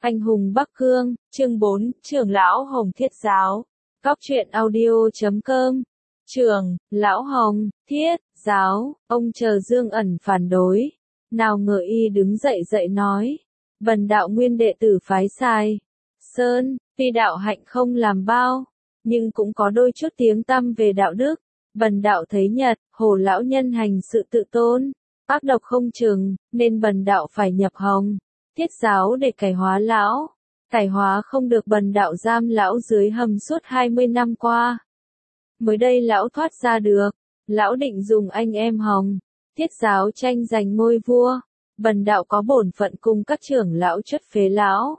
Anh hùng Bắc Cương, chương 4, trưởng lão Hồng Thiết Giáo. Góc truyện audio.com. Trưởng, lão Hồng, Thiết, Giáo, ông chờ Dương Ẩn phản đối. Nào ngờ y đứng dậy nói. Bần đạo nguyên đệ tử phái Sai Sơn, tuy đạo hạnh không làm bao, nhưng cũng có đôi chút tiếng tăm về đạo đức. Bần đạo thấy Nhật, Hồ lão nhân hành sự tự tôn, ác độc không chừng, nên bần đạo phải nhập Hồng Thiết Giáo để cải hóa lão. Cải hóa không được, bần đạo giam lão dưới hầm suốt 20 năm qua. Mới đây lão thoát ra được, lão định dùng anh em Hồng Thiết Giáo tranh giành ngôi vua. Bần đạo có bổn phận cùng các trưởng lão chất phế lão.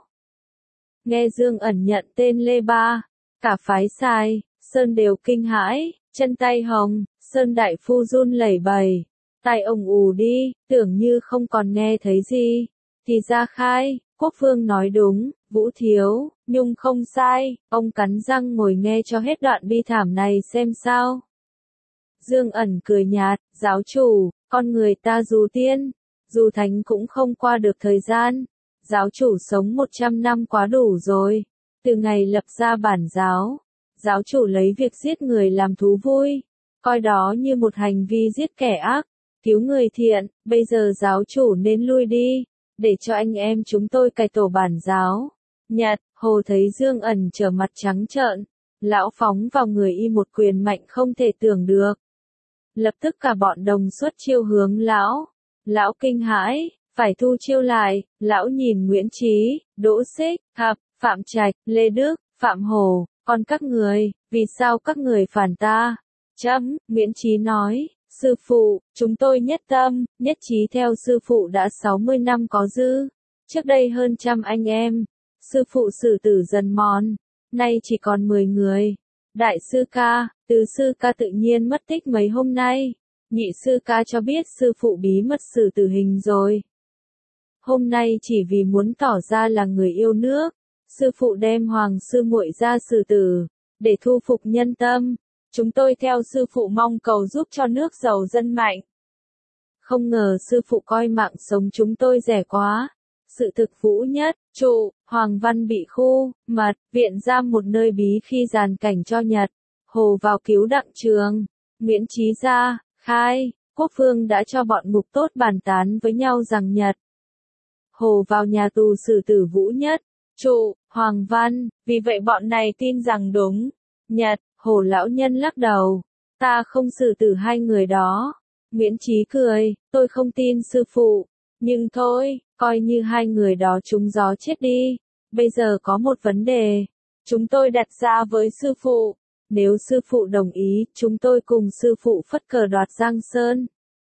Nghe Dương Ẩn nhận tên Lê Ba, cả phái Sai Sơn đều kinh hãi, chân tay Hồng Sơn đại phu run lẩy bẩy, tai ông ù đi, tưởng như không còn nghe thấy gì. Thì ra khai, Quốc Vương nói đúng, Vũ Thiếu, Nhung không sai, ông cắn răng ngồi nghe cho hết đoạn bi thảm này xem sao. Dương Ẩn cười nhạt, giáo chủ, con người ta dù tiên, dù thánh cũng không qua được thời gian. Giáo chủ sống 100 năm quá đủ rồi. Từ ngày lập ra bản giáo, giáo chủ lấy việc giết người làm thú vui, coi đó như một hành vi giết kẻ ác, cứu người thiện. Bây giờ giáo chủ nên lui đi, để cho anh em chúng tôi cải tổ bản giáo. Nhật, Hồ thấy Dương Ẩn trở mặt trắng trợn, lão phóng vào người y một quyền mạnh không thể tưởng được. Lập tức cả bọn đồng xuất chiêu hướng lão. Lão kinh hãi, phải thu chiêu lại. Lão nhìn Nguyễn Chí, Đỗ Xích, Hạp, Phạm Trạch, Lê Đức, Phạm Hồ, còn các người, vì sao các người phản ta? Nguyễn Chí nói, sư phụ, chúng tôi nhất tâm, nhất trí theo sư phụ đã 60 năm có dư. Trước đây hơn 100 anh em, sư phụ xử tử dần mòn, nay chỉ còn 10 người. Đại sư ca, tứ sư ca tự nhiên mất tích mấy hôm nay. Nhị sư ca cho biết sư phụ bí mật xử tử hình rồi. Hôm nay chỉ vì muốn tỏ ra là người yêu nước, sư phụ đem hoàng sư muội ra xử tử, để thu phục nhân tâm. Chúng tôi theo sư phụ mong cầu giúp cho nước giàu dân mạnh. Không ngờ sư phụ coi mạng sống chúng tôi rẻ quá. Sự thực Vũ Nhất, Trụ, Hoàng Văn bị khu, mật, viện giam một nơi bí khi giàn cảnh cho Nhật, Hồ vào cứu Đặng Trường. Nguyễn Chí ra, khai, Quốc Vương đã cho bọn ngục tốt bàn tán với nhau rằng Nhật, Hồ vào nhà tù xử tử Vũ Nhất, Trụ, Hoàng Văn, vì vậy bọn này tin rằng đúng. Nhật, Hồ lão nhân lắc đầu, ta không xử tử hai người đó. Nguyễn Chí cười, tôi không tin sư phụ, nhưng thôi, coi như hai người đó trúng gió chết đi. Bây giờ có một vấn đề, chúng tôi đặt ra với sư phụ. Nếu sư phụ đồng ý, chúng tôi cùng sư phụ phất cờ đoạt Giang Sơn.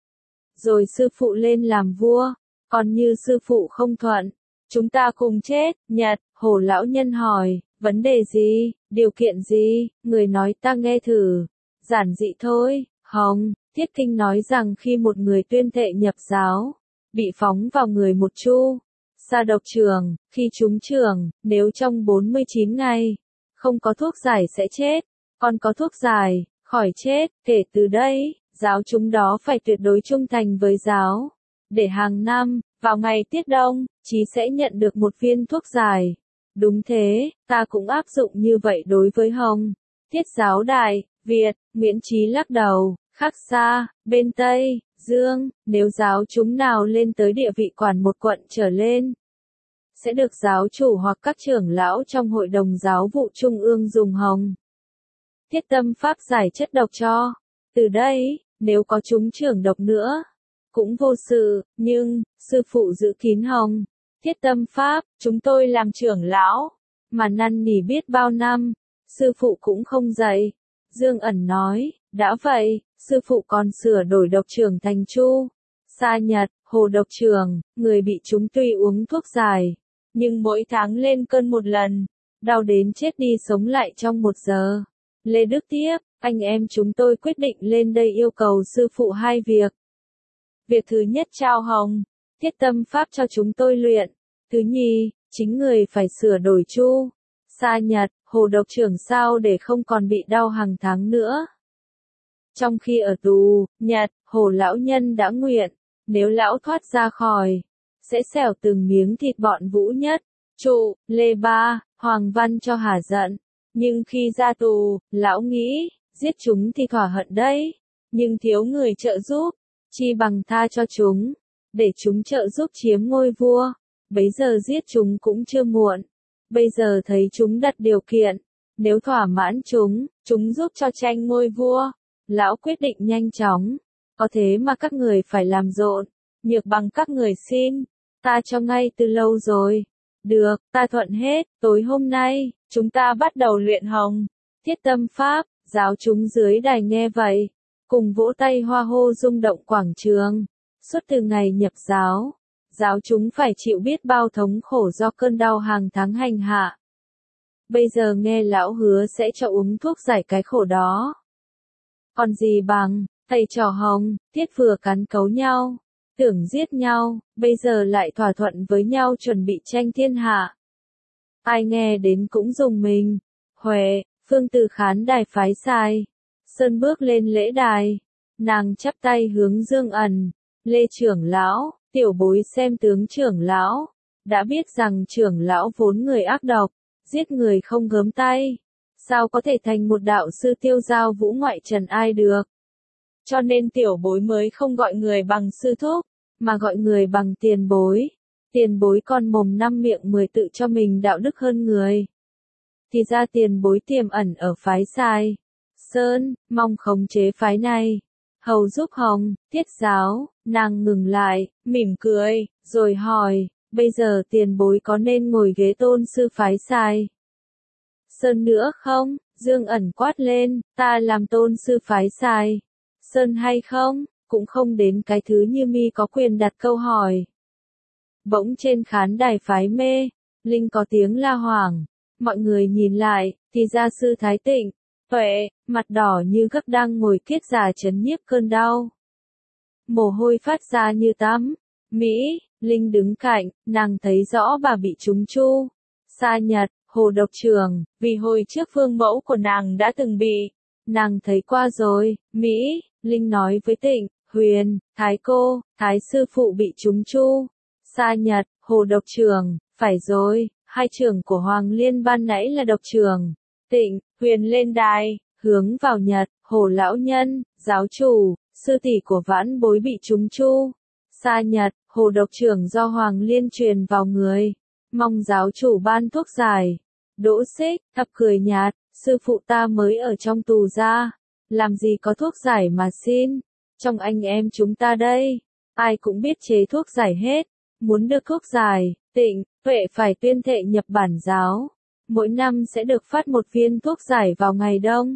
Rồi sư phụ lên làm vua, còn như sư phụ không thuận, chúng ta cùng chết. Nhật, Hồ lão nhân hỏi, vấn đề gì, điều kiện gì, người nói ta nghe thử. Giản dị thôi, Hồng Thiết Kinh nói rằng khi một người tuyên thệ nhập giáo, bị phóng vào người một chu sa độc trường, khi trúng trường, nếu trong 49 ngày, không có thuốc giải sẽ chết. Còn có thuốc giải, khỏi chết. Kể từ đây, giáo chúng đó phải tuyệt đối trung thành với giáo. Để hàng năm, vào ngày tiết đông, Chí sẽ nhận được một viên thuốc giải. Đúng thế, ta cũng áp dụng như vậy đối với Hồng Thiết Giáo Đại Việt. Nguyễn Chí lắc đầu, khác xa, bên Tây Dương, nếu giáo chúng nào lên tới địa vị quản một quận trở lên, sẽ được giáo chủ hoặc các trưởng lão trong hội đồng giáo vụ trung ương dùng Hồng Thiết tâm pháp giải chất độc cho. Từ đây, nếu có chúng trưởng độc nữa, cũng vô sự. Nhưng, sư phụ giữ kín Hồng Thiết tâm pháp, chúng tôi làm trưởng lão, mà năn nỉ biết bao năm, sư phụ cũng không dạy. Dương Ẩn nói, đã vậy, sư phụ còn sửa đổi độc trưởng thành chu sa Nhật, Hồ độc trưởng. Người bị chúng tuy uống thuốc giải, nhưng mỗi tháng lên cơn một lần, đau đến chết đi sống lại trong 1 giờ. Lê Đức tiếp, anh em chúng tôi quyết định lên đây yêu cầu sư phụ hai việc. Việc thứ nhất trao Hồng Thiết tâm pháp cho chúng tôi luyện. Thứ nhì, chính người phải sửa đổi chu sa Nhật, Hồ độc trưởng sao để không còn bị đau hàng tháng nữa. Trong khi ở tù, Nhật, Hồ lão nhân đã nguyện, nếu lão thoát ra khỏi, sẽ xẻo từng miếng thịt bọn Vũ Nhất, Trụ, Lê Ba, Hoàng Văn cho hả giận. Nhưng khi ra tù, lão nghĩ, giết chúng thì thỏa hận đấy. Nhưng thiếu người trợ giúp, chi bằng tha cho chúng, để chúng trợ giúp chiếm ngôi vua. Bấy giờ giết chúng cũng chưa muộn. Bây giờ thấy chúng đặt điều kiện, nếu thỏa mãn chúng giúp cho tranh ngôi vua. Lão quyết định nhanh chóng, có thế mà các người phải làm rộn, nhược bằng các người xin, ta cho ngay từ lâu rồi. Được, ta thuận hết, tối hôm nay, chúng ta bắt đầu luyện hồng, thiết tâm pháp, giáo chúng dưới đài nghe vậy, cùng vỗ tay hoa hô rung động quảng trường. Suốt từ ngày nhập giáo, giáo chúng phải chịu biết bao thống khổ do cơn đau hàng tháng hành hạ. Bây giờ nghe lão hứa sẽ cho uống thuốc giải cái khổ đó. Còn gì bằng, thầy trò Hồng, Thiết vừa cắn cấu nhau, tưởng giết nhau, bây giờ lại thỏa thuận với nhau chuẩn bị tranh thiên hạ. Ai nghe đến cũng rùng mình. Huệ, Phương từ khán đài phái sai. Sơn bước lên lễ đài. Nàng chắp tay hướng Dương Ẩn. Lê trưởng lão, tiểu bối xem tướng trưởng lão. Đã biết rằng trưởng lão vốn người ác độc, giết người không gớm tay. Sao có thể thành một đạo sư tiêu giao vũ ngoại trần ai được. Cho nên tiểu bối mới không gọi người bằng sư thúc, mà gọi người bằng tiền bối. Tiền bối còn mồm năm miệng 10 tự cho mình đạo đức hơn người. Thì ra tiền bối tiềm ẩn ở phái sai. Sơn, mong khống chế phái này. Hầu giúp Hồng, Thiết giáo, nàng ngừng lại, mỉm cười, rồi hỏi, bây giờ tiền bối có nên ngồi ghế tôn sư phái sai? Sơn nữa không? Dương Ẩn quát lên, ta làm tôn sư phái sai. Sơn hay không? Cũng không đến cái thứ như mi có quyền đặt câu hỏi. Bỗng trên khán đài phái mê, Linh có tiếng la hoảng. Mọi người nhìn lại, thì ra sư Thái Tịnh, Tuệ, mặt đỏ như gấc đang ngồi kiết già trấn nhiếp cơn đau. Mồ hôi phát ra như tắm. Mỹ, Linh đứng cạnh, nàng thấy rõ bà bị trúng chu. Sa Nhật, Hồ Độc Trường, vì hồi trước phương mẫu của nàng đã từng bị. Nàng thấy qua rồi. Mỹ, Linh nói với Tịnh, Huyền, Thái cô, Thái sư phụ bị trúng chu. Sa Nhật, Hồ Độc Trường, phải rồi, hai trường của Hoàng Liên ban nãy là Độc Trường. Tịnh, Huyền lên đài, hướng vào Nhật, Hồ lão nhân, giáo chủ, sư tỷ của vãn bối bị trúng chu. Sa Nhật, Hồ Độc Trường do Hoàng Liên truyền vào người. Mong giáo chủ ban thuốc giải. Đỗ Xích, thập cười nhạt, sư phụ ta mới ở trong tù ra. Làm gì có thuốc giải mà xin. Trong anh em chúng ta đây, ai cũng biết chế thuốc giải hết. Muốn được thuốc giải, Tịnh, Tuệ phải tuyên thệ nhập bản giáo. Mỗi năm sẽ được phát một viên thuốc giải vào ngày đông.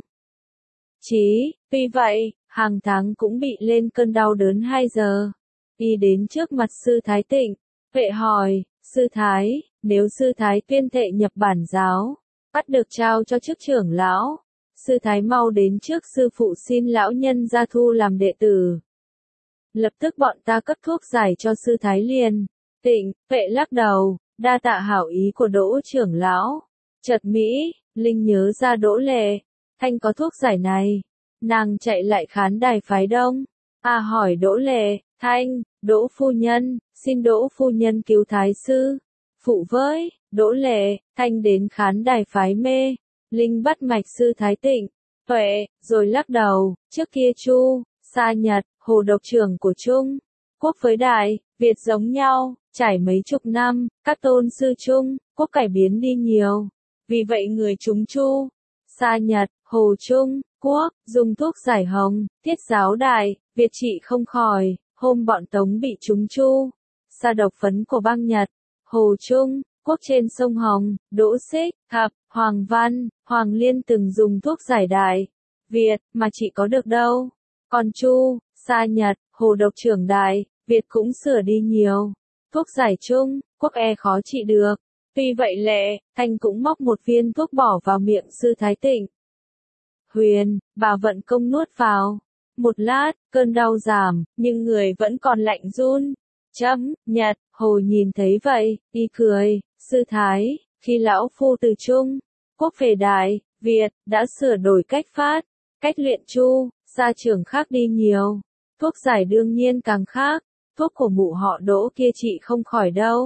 Tuy vậy, hàng tháng cũng bị lên cơn đau đớn 2 giờ. Đi đến trước mặt sư Thái Tịnh, Tuệ hỏi, sư Thái, nếu sư Thái tuyên thệ nhập bản giáo, bắt được trao cho chức trưởng lão. Sư Thái mau đến trước sư phụ xin lão nhân ra thu làm đệ tử. Lập tức bọn ta cấp thuốc giải cho sư Thái liền. Tịnh, Tuệ lắc đầu, đa tạ hảo ý của Đỗ trưởng lão. Chợt Mỹ, Linh nhớ ra Đỗ Lệ, Thanh có thuốc giải này. Nàng chạy lại khán đài phái đông. Hỏi Đỗ Lệ, Thanh, Đỗ phu nhân, xin Đỗ phu nhân cứu Thái sư. Phụ với, Đỗ Lệ, Thanh đến khán đài phái mê. Linh bắt mạch sư Thái Tịnh, Tuệ, rồi lắc đầu, trước kia Chu, Sa Nhật, Hồ Độc Trường của Trung Quốc với Đại Việt giống nhau, trải mấy chục năm, các tôn sư Trung Quốc cải biến đi nhiều. Vì vậy người chúng Chu, Sa Nhật, Hồ Trung Quốc, dùng thuốc giải Hồng, Thiết giáo Đại Việt trị không khỏi. Hôm bọn Tống bị trúng chu, Sa độc phấn của băng Nhật, Hồ Trung Quốc trên sông Hồng, Đỗ Xích, Thập, Hoàng Văn, Hoàng Liên từng dùng thuốc giải Đại Việt, mà chỉ có được đâu. Còn Chu, Sa Nhật, Hồ Độc Trưởng Đại Việt cũng sửa đi nhiều. Thuốc giải Trung Quốc khó trị được. Tuy vậy Lệ, Thanh cũng móc một viên thuốc bỏ vào miệng sư Thái Tịnh. Huyền, bà vận công nuốt vào. Một lát, cơn đau giảm, nhưng người vẫn còn lạnh run. Nhật, Hồ nhìn thấy vậy, y cười, sư Thái, khi lão phu từ Trung Quốc về Đại Việt, đã sửa đổi cách phát, cách luyện chu, Sa trường khác đi nhiều. Thuốc giải đương nhiên càng khác, thuốc của mụ họ Đỗ kia trị không khỏi đâu.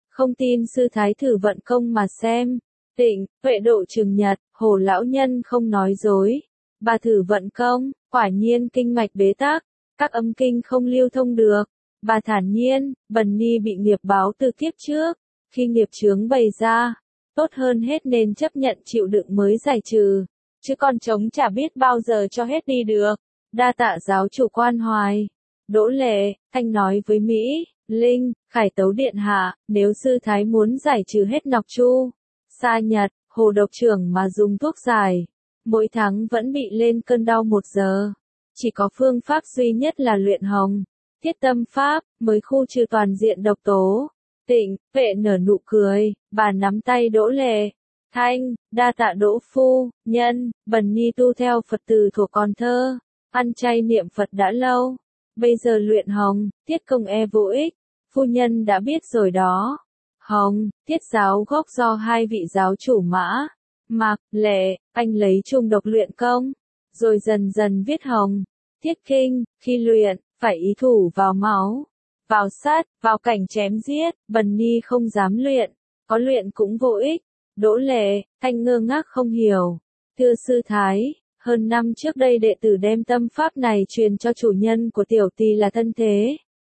Không tin sư thái thử vận công mà xem. Tịnh, Vệ Độ trừng Nhật, Hồ lão nhân không nói dối. Bà thử vận công, quả nhiên kinh mạch bế tắc, các âm kinh không lưu thông được. Bà thản nhiên, Bần Ni bị nghiệp báo từ kiếp trước, khi nghiệp chướng bày ra, tốt hơn hết nên chấp nhận chịu đựng mới giải trừ, chứ con trống chả biết bao giờ cho hết đi được. Đa tạ giáo chủ quan hoài. Đỗ Lệ, Thanh nói với Mỹ, Linh, Khải tấu điện hạ, nếu sư thái muốn giải trừ hết nọc chu, sa nhật, hồ độc trưởng mà dùng thuốc giải, mỗi tháng vẫn bị lên cơn đau 1 giờ. Chỉ có phương pháp duy nhất là luyện hồng, thiết tâm pháp, mới khu trừ toàn diện độc tố. Tịnh, Vệ nở nụ cười, bà nắm tay Đỗ Lệ. Thanh, đa tạ Đỗ phu nhân, Bần Ni tu theo Phật từ thuở còn thơ, ăn chay niệm Phật đã lâu. Bây giờ luyện hồng, tiết công vô ích, phu nhân đã biết rồi đó. Hồng, tiết giáo gốc do 2 vị giáo chủ Mã, Mạc, Lệ, anh lấy chung độc luyện công, rồi dần dần viết hồng, tiết kinh, khi luyện, phải ý thủ vào máu, vào sát, vào cảnh chém giết, Bần Ni không dám luyện, có luyện cũng vô ích. Đỗ Lệ, Thanh ngơ ngác không hiểu. Thưa sư thái, hơn năm trước đây đệ tử đem tâm pháp này truyền cho chủ nhân của tiểu tỳ là Thân Thế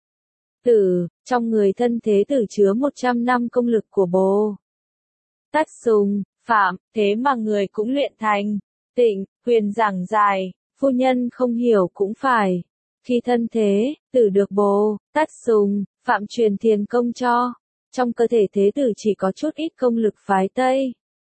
Tử, trong người Thân Thế Tử chứa 100 năm công lực của Bồ Tát Sùng, Phạm, thế mà người cũng luyện thành. Tịnh, Huyền giảng dài, phu nhân không hiểu cũng phải. Khi Thân Thế Tử được Bồ Tát Sùng, Phạm truyền thiền công cho, trong cơ thể Thế Tử chỉ có chút ít công lực phái Tây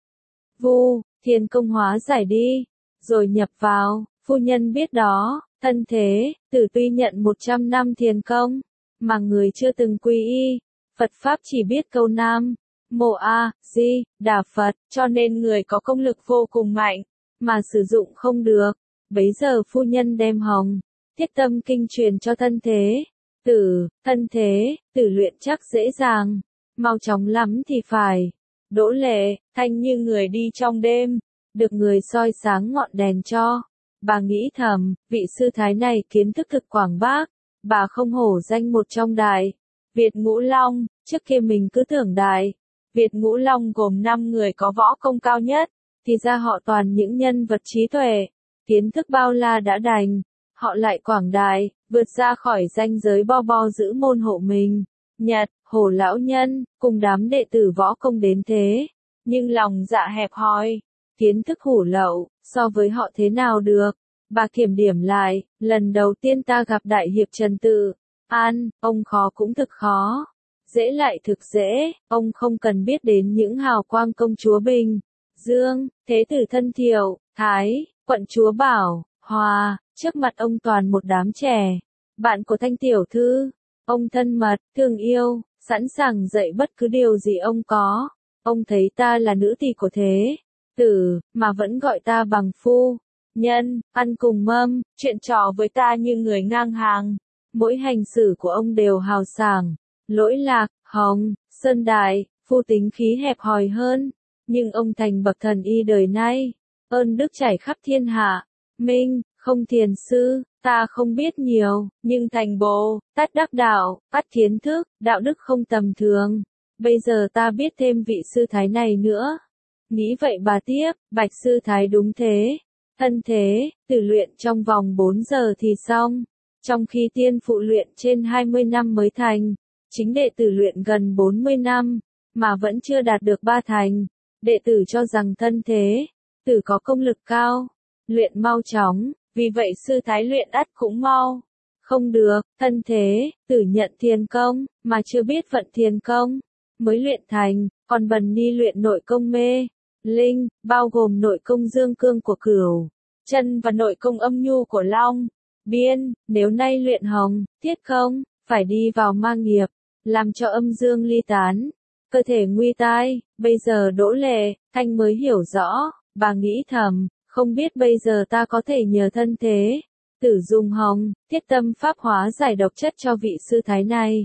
Vu, thiền công hóa giải đi, rồi nhập vào. Phu nhân biết đó, Thân Thế Tử tuy nhận 100 năm thiền công, mà người chưa từng quy y, Phật Pháp chỉ biết câu Nam Mô A Di Đà Phật, cho nên người có công lực vô cùng mạnh, mà sử dụng không được. Bấy giờ phu nhân đem hồng, thiết tâm kinh truyền cho Thân Thế Tử, Thân Thế Tử luyện chắc dễ dàng, mau chóng lắm thì phải. Đỗ Lệ, Thanh như người đi trong đêm, được người soi sáng ngọn đèn cho. Bà nghĩ thầm, vị sư thái này kiến thức thực quảng bác, bà không hổ danh một trong Đại Việt Ngũ Long, trước kia mình cứ tưởng Đại Việt Ngũ Long gồm 5 người có võ công cao nhất, thì ra họ toàn những nhân vật trí tuệ, kiến thức bao la đã đành, họ lại quảng đại, vượt ra khỏi ranh giới bo giữ môn hộ mình. Nhật, Hồ lão nhân, cùng đám đệ tử võ công đến thế, nhưng lòng dạ hẹp hòi, kiến thức hủ lậu, so với họ thế nào được. Bà kiểm điểm lại, lần đầu tiên ta gặp Đại Hiệp Trần Tự An, ông khó cũng thực khó, dễ lại thực dễ, ông không cần biết đến những hào quang công chúa Bình Dương, Thế Tử Thân Thiệu, Thái, quận chúa Bảo, Hòa, trước mặt ông toàn một đám trẻ, bạn của Thanh tiểu thư, ông thân mật, thương yêu, sẵn sàng dạy bất cứ điều gì ông có. Ông thấy ta là nữ tỳ của Thế Tử, mà vẫn gọi ta bằng phu nhân, ăn cùng mâm, chuyện trò với ta như người ngang hàng. Mỗi hành xử của ông đều hào sảng, lỗi lạc, hồng, sơn đại, phu tính khí hẹp hòi hơn. Nhưng ông thành bậc thần y đời nay, ơn đức trải khắp thiên hạ. Minh, không thiền sư, ta không biết nhiều, nhưng thành Bồ Tát đắc đạo, bắt kiến thức, đạo đức không tầm thường. Bây giờ ta biết thêm vị sư thái này nữa. Nghĩ vậy bà tiếp, bạch sư thái đúng thế. Thân Thế Tử luyện trong vòng 4 giờ thì xong, trong khi tiên phụ luyện trên 20 năm mới thành, chính đệ tử luyện gần 40 năm, mà vẫn chưa đạt được 3 thành. Đệ tử cho rằng Thân Thế Tử có công lực cao, luyện mau chóng, vì vậy sư thái luyện ắt cũng mau. Không được, Thân Thế Tử nhận thiền công, mà chưa biết vận thiền công, mới luyện thành, còn Bần Ni luyện nội công mê Linh, bao gồm nội công dương cương của Cửu Chân và nội công âm nhu của Long Biên. Nếu nay luyện hồng, thiết không, phải đi vào ma nghiệp, làm cho âm dương ly tán, cơ thể nguy tai. Bây giờ Đỗ Lệ, Thanh mới hiểu rõ, bà nghĩ thầm, không biết bây giờ ta có thể nhờ Thân Thế Tử dùng hồng, thiết tâm pháp hóa giải độc chất cho vị sư thái này.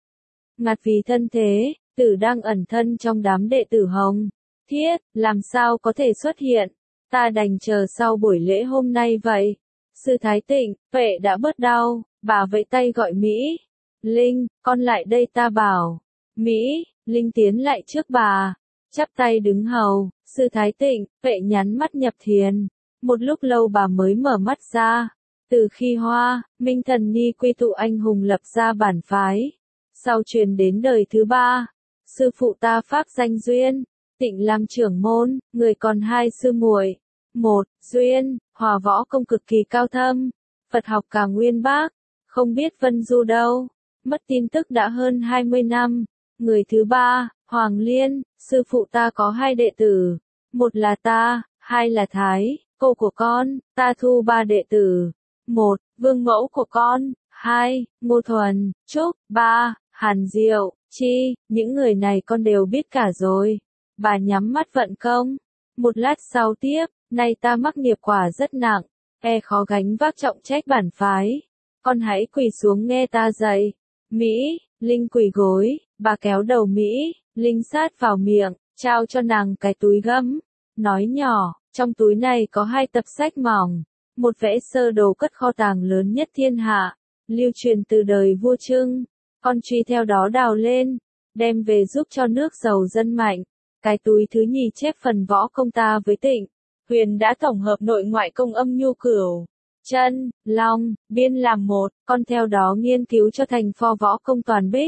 Ngặt vì Thân Thế Tử đang ẩn thân trong đám đệ tử hồng thiết, làm sao có thể xuất hiện, ta đành chờ sau buổi lễ hôm nay vậy. Sư thái Tịnh, Vệ đã bớt đau, bà vẫy tay gọi Mỹ. Linh, con lại đây ta bảo. Mỹ, Linh tiến lại trước bà, chắp tay đứng hầu, sư Thái Tịnh, vệ nhắn mắt nhập thiền. Một lúc lâu bà mới mở mắt ra. Từ khi Hoa, Minh Thần Ni quy tụ anh hùng lập ra bản phái, sau truyền đến đời thứ ba, sư phụ ta pháp danh Duyên, Tịnh làm trưởng môn, người còn hai sư muội. Một, Duyên, hòa võ công cực kỳ cao thâm, Phật học cả nguyên bác, không biết Vân Du đâu, mất tin tức đã hơn 20 năm. Người thứ ba, Hoàng Liên, sư phụ ta có hai đệ tử, một là ta, hai là Thái, cô của con, ta thu ba đệ tử. Một, vương mẫu của con, hai, Ngô Thuần, Trúc, ba, Hàn Diệu, Chi, những người này con đều biết cả rồi. Bà nhắm mắt vận công. Một lát sau tiếp, nay ta mắc nghiệp quả rất nặng, khó gánh vác trọng trách bản phái. Con hãy quỳ xuống nghe ta dạy. Mỹ, Linh quỳ gối, bà kéo đầu Mỹ, Linh sát vào miệng, trao cho nàng cái túi gấm. Nói nhỏ, trong túi này có hai tập sách mỏng, một vẽ sơ đồ cất kho tàng lớn nhất thiên hạ, lưu truyền từ đời vua Trưng. Con truy theo đó đào lên, đem về giúp cho nước giàu dân mạnh. Cái túi thứ nhì chép phần võ công ta với Tịnh. Huyền đã tổng hợp nội ngoại công âm nhu cửu, chân, long, biên làm một, con theo đó nghiên cứu cho thành pho võ công toàn bích.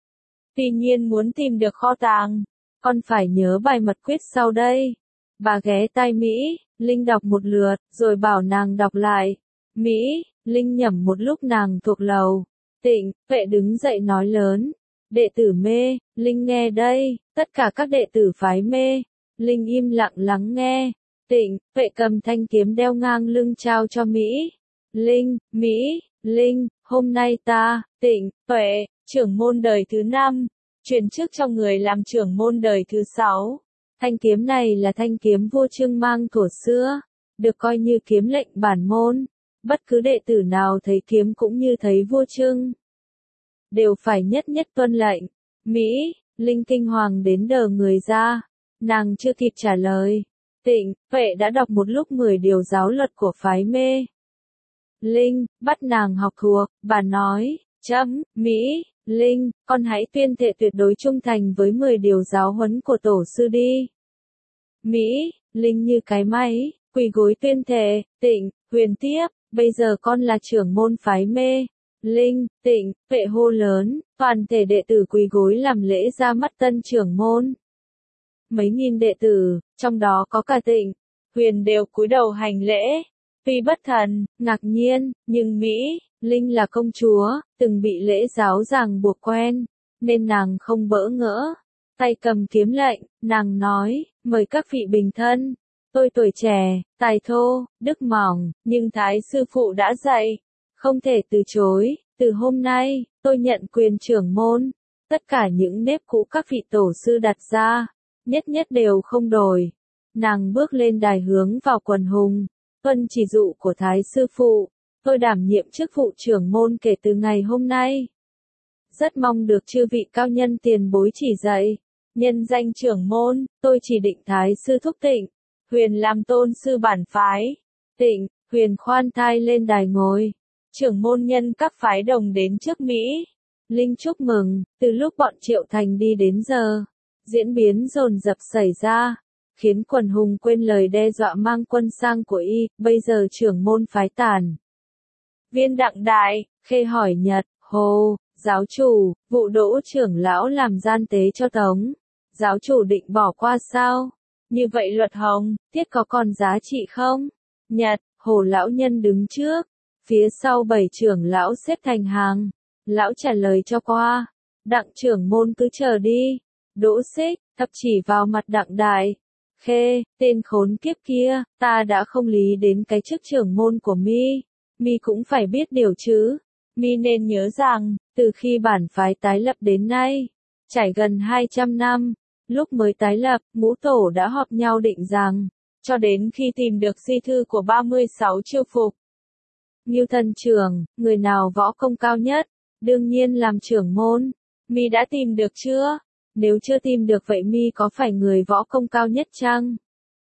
Tuy nhiên muốn tìm được kho tàng, con phải nhớ bài mật quyết sau đây. Bà ghé tai Mỹ, Linh đọc một lượt, rồi bảo nàng đọc lại. Mỹ, Linh nhẩm một lúc nàng thuộc lầu. Tịnh, vệ đứng dậy nói lớn. Đệ tử mê, Linh nghe đây, tất cả các đệ tử phái mê. Linh im lặng lắng nghe. Tịnh, vệ cầm thanh kiếm đeo ngang lưng trao cho Mỹ. Linh, Mỹ, Linh, hôm nay ta, Tịnh, Tuệ, trưởng môn đời thứ 5, truyền chức cho người làm trưởng môn đời thứ 6. Thanh kiếm này là thanh kiếm vua Trưng mang thuở xưa, được coi như kiếm lệnh bản môn. Bất cứ đệ tử nào thấy kiếm cũng như thấy vua Trưng, đều phải nhất nhất tuân lệnh. Mỹ, Linh kinh hoàng đến đờ người ra, nàng chưa kịp trả lời. Tịnh, vệ đã đọc một lúc 10 điều giáo luật của phái mê. Linh, bắt nàng học thuộc, bà nói, Mỹ, Linh, con hãy tuyên thệ tuyệt đối trung thành với 10 điều giáo huấn của tổ sư đi. Mỹ, Linh như cái máy, quỳ gối tuyên thệ. Tịnh, Huyền tiếp, bây giờ con là trưởng môn phái mê. Linh, Tịnh, vệ hô lớn, toàn thể đệ tử quỳ gối làm lễ ra mắt tân trưởng môn. Mấy nghìn đệ tử, trong đó có cả Tịnh, Huyền đều cúi đầu hành lễ. Tuy bất thần, ngạc nhiên, nhưng Mỹ, Linh là công chúa, từng bị lễ giáo ràng buộc quen, nên nàng không bỡ ngỡ. Tay cầm kiếm lệnh, nàng nói, mời các vị bình thân. Tôi tuổi trẻ, tài thô, đức mỏng, nhưng Thái sư phụ đã dạy, không thể từ chối. Từ hôm nay, tôi nhận quyền trưởng môn. Tất cả những nếp cũ các vị tổ sư đặt ra, nhất nhất đều không đổi. Nàng bước lên đài hướng vào quần hùng. Tuân chỉ dụ của Thái sư phụ, tôi đảm nhiệm chức vụ trưởng môn kể từ ngày hôm nay. Rất mong được chư vị cao nhân tiền bối chỉ dạy. Nhân danh trưởng môn, tôi chỉ định Thái sư thúc Tịnh, Huyền làm tôn sư bản phái. Tịnh, Huyền khoan thai lên đài ngồi. Trưởng môn nhân các phái đồng đến trước Mỹ. Linh chúc mừng, từ lúc bọn Triệu Thành đi đến giờ, diễn biến dồn dập xảy ra, khiến quần hùng quên lời đe dọa mang quân sang của y. Bây giờ trưởng môn phái tàn. Viên Đặng Đại, Khê hỏi Nhật, Hồ, giáo chủ, vụ Đỗ trưởng lão làm gian tế cho Tống. Giáo chủ định bỏ qua sao? Như vậy luật hồng, tiết có còn giá trị không? Nhật, Hồ lão nhân đứng trước, phía sau 7 trưởng lão xếp thành hàng. Lão trả lời cho qua. Đặng trưởng môn cứ chờ đi. Đỗ Xích, thập chỉ vào mặt Đặng Đại. Khê, tên khốn kiếp kia, ta đã không lý đến cái chức trưởng môn của mi. Mi cũng phải biết điều chứ. Mi nên nhớ rằng, từ khi bản phái tái lập đến nay, trải gần 200 năm, lúc mới tái lập, ngũ tổ đã họp nhau định rằng, cho đến khi tìm được di thư của 36 chiêu phục. Ngưu Thần trưởng, người nào võ công cao nhất, đương nhiên làm trưởng môn. Mi đã tìm được chưa? Nếu chưa tìm được vậy mi có phải người võ công cao nhất chăng?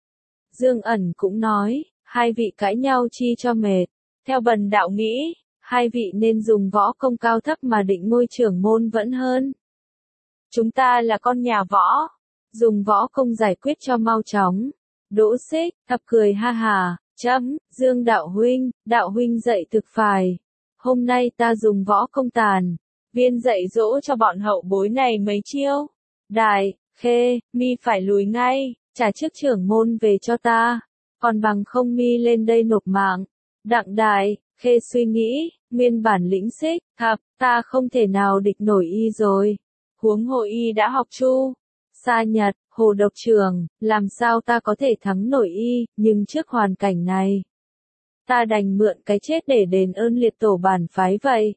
Dương Ẩn cũng nói, hai vị cãi nhau chi cho mệt. Theo bần đạo nghĩ, hai vị nên dùng võ công cao thấp mà định ngôi trưởng môn vẫn hơn. Chúng ta là con nhà võ. Dùng võ công giải quyết cho mau chóng. Đỗ Xích, thập cười ha hà, Dương đạo huynh dạy thực phải. Hôm nay ta dùng võ công tàn. Viên dạy dỗ cho bọn hậu bối này mấy chiêu. Đại, Khê, mi phải lùi ngay, trả chức trưởng môn về cho ta. Còn bằng không mi lên đây nộp mạng. Đặng Đại, Khê suy nghĩ, nguyên bản lĩnh Xích, thập, ta không thể nào địch nổi y rồi. Huống hồ y đã học Chu, Sa Nhật, Hồ Độc Trường, làm sao ta có thể thắng nổi y, nhưng trước hoàn cảnh này, ta đành mượn cái chết để đền ơn liệt tổ bản phái vậy.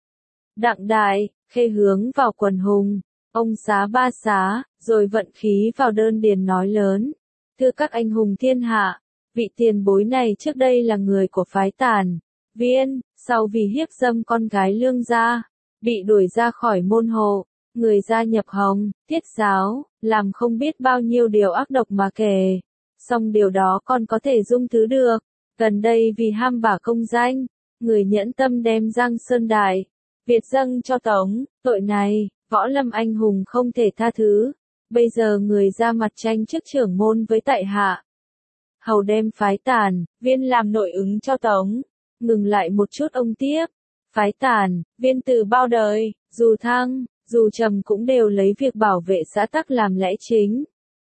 Đặng Đại, Khê hướng vào quần hùng, ông xá ba xá, rồi vận khí vào đơn điền nói lớn. Thưa các anh hùng thiên hạ, vị tiền bối này trước đây là người của phái Tản Viên, sau vì hiếp dâm con gái Lương gia, bị đuổi ra khỏi môn hộ, người gia nhập Hồng Thiết giáo, làm không biết bao nhiêu điều ác độc mà kể. Song điều đó còn có thể dung thứ được. Gần đây vì ham bả công danh, người nhẫn tâm đem Giang Sơn Đại Việt dâng cho Tống, tội này, võ lâm anh hùng không thể tha thứ. Bây giờ người ra mặt tranh chức trưởng môn với tại hạ. Hầu đem phái Tản Viên làm nội ứng cho Tống. Ngừng lại một chút ông tiếp. Phái Tản Viên từ bao đời, dù thăng, dù trầm cũng đều lấy việc bảo vệ xã tắc làm lẽ chính.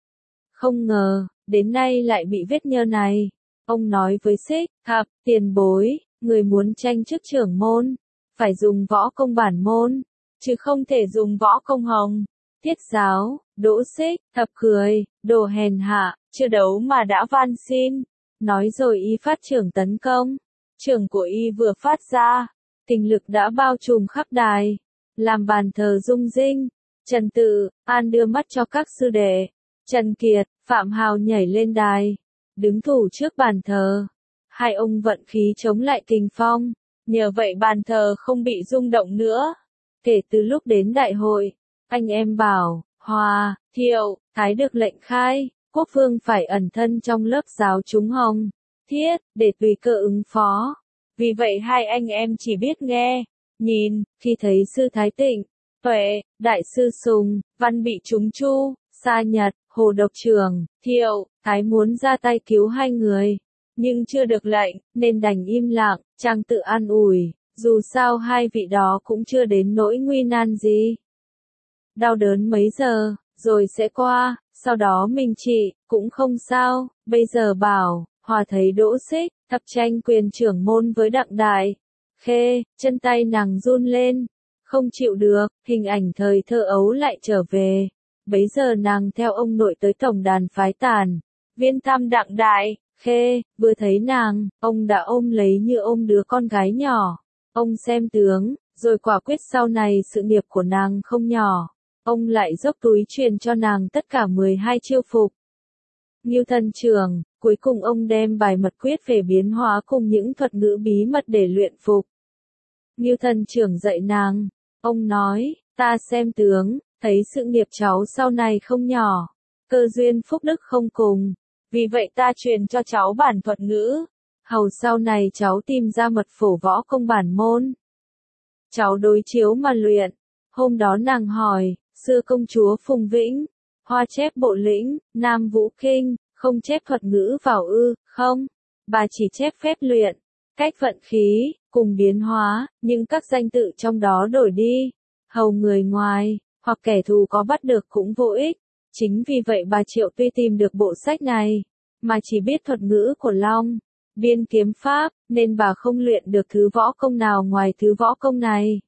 Không ngờ, đến nay lại bị vết nhơ này. Ông nói với Xích, thập, tiền bối, người muốn tranh chức trưởng môn, phải dùng võ công bản môn, chứ không thể dùng võ công Hồng Thiết giáo. Đỗ Xích, thập cười, đồ hèn hạ, chưa đấu mà đã van xin. Nói rồi y phát trưởng tấn công. Trưởng của y vừa phát ra, tình lực đã bao trùm khắp đài. Làm bàn thờ rung rinh. Trần Tự, An đưa mắt cho các sư đệ. Trần Kiệt, Phạm Hào nhảy lên đài, đứng thủ trước bàn thờ. Hai ông vận khí chống lại kình phong, nhờ vậy bàn thờ không bị rung động nữa. Kể từ lúc đến đại hội, anh em Bảo, Hòa, Thiệu, Thái được lệnh khai, quốc vương phải ẩn thân trong lớp giáo chúng Hồng Thiết, để tùy cơ ứng phó. Vì vậy hai anh em chỉ biết nghe, nhìn, khi thấy sư Thái Tịnh, Tuệ, đại sư Sùng, Văn bị trúng Chu, Sa Nhật, Hồ Độc Trường, Thiệu, Thái muốn ra tay cứu hai người, nhưng chưa được lệnh, nên đành im lặng, chàng tự an ủi, dù sao hai vị đó cũng chưa đến nỗi nguy nan gì. Đau đớn mấy giờ, rồi sẽ qua, sau đó mình trị, cũng không sao. Bây giờ Bảo, Hòa thấy Đỗ Xích, thập tranh quyền trưởng môn với Đặng Đại Khê, chân tay nàng run lên, không chịu được, hình ảnh thời thơ ấu lại trở về. Bấy giờ nàng theo ông nội tới tổng đàn phái Tản Viên thăm Đặng Đại Khê, vừa thấy nàng, ông đã ôm lấy như ôm đứa con gái nhỏ. Ông xem tướng, rồi quả quyết sau này sự nghiệp của nàng không nhỏ. Ông lại dốc túi truyền cho nàng tất cả 12 chiêu phục. Ngưu Thần Trưởng, cuối cùng ông đem bài mật quyết về biến hóa cùng những thuật ngữ bí mật để luyện phục. Ngưu Thần Trưởng dạy nàng, ông nói, ta xem tướng, thấy sự nghiệp cháu sau này không nhỏ, cơ duyên phúc đức không cùng. Vì vậy ta truyền cho cháu bản thuật ngữ, hầu sau này cháu tìm ra mật phổ võ công bản môn. Cháu đối chiếu mà luyện. Hôm đó nàng hỏi, xưa công chúa Phùng Vĩnh, Hoa chép bộ lĩnh, Nam Vũ Kinh, không chép thuật ngữ vào ư, không? Bà chỉ chép phép luyện, cách vận khí, cùng biến hóa, nhưng các danh tự trong đó đổi đi. Hầu người ngoài, hoặc kẻ thù có bắt được cũng vô ích. Chính vì vậy bà Triệu tuy tìm được bộ sách này, mà chỉ biết thuật ngữ của Long, Biên kiếm pháp, nên bà không luyện được thứ võ công nào ngoài thứ võ công này.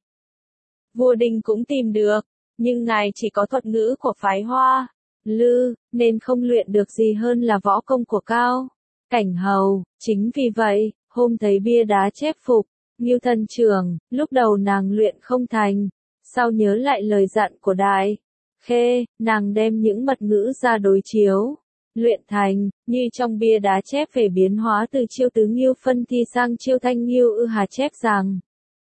Vua Đình cũng tìm được, nhưng ngài chỉ có thuật ngữ của phái Hoa, Lư, nên không luyện được gì hơn là võ công của Cao Cảnh Hầu. Chính vì vậy, hôm thấy bia đá chép phục, Ngưu Thần Trưởng, lúc đầu nàng luyện không thành, sau nhớ lại lời dặn của Đại Khê, nàng đem những mật ngữ ra đối chiếu, luyện thành, như trong bia đá chép về biến hóa từ chiêu tứ Ngưu phân thi sang chiêu thanh Ngưu ư hà chép rằng,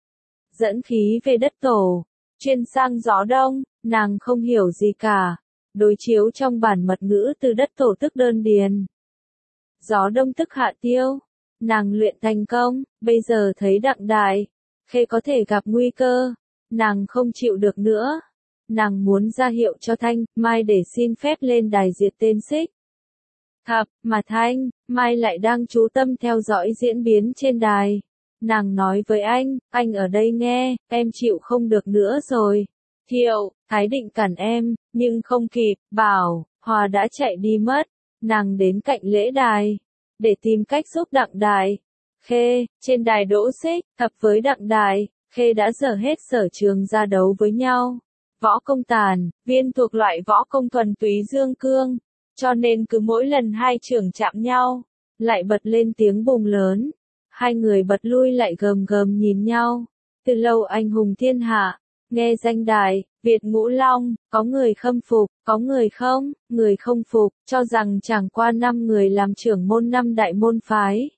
dẫn khí về đất tổ, chuyên sang gió đông, nàng không hiểu gì cả, đối chiếu trong bản mật ngữ từ đất tổ tức đơn điền, gió đông tức hạ tiêu, nàng luyện thành công, bây giờ thấy Đặng Đại Khê có thể gặp nguy cơ, nàng không chịu được nữa, nàng muốn ra hiệu cho Thanh, Mai để xin phép lên đài diệt tên Xích Thập, mà Thanh, Mai lại đang chú tâm theo dõi diễn biến trên đài. Nàng nói với anh ở đây nghe, em chịu không được nữa rồi. Thiệu, Thái định cản em, nhưng không kịp, bảo, Hòa đã chạy đi mất. Nàng đến cạnh lễ đài, để tìm cách giúp Đặng Đài. Khê, trên đài Đỗ Xích Thập với Đặng Đài, Khê đã dở hết sở trường ra đấu với nhau. Võ công tàn, Viên thuộc loại võ công thuần túy dương cương, cho nên cứ mỗi lần hai trưởng chạm nhau, lại bật lên tiếng bùng lớn. Hai người bật lui lại gầm gầm nhìn nhau. Từ lâu anh hùng thiên hạ, nghe danh đài, Việt Ngũ Long, có người khâm phục, có người không phục, cho rằng chẳng qua 5 người làm trưởng môn 5 đại môn phái.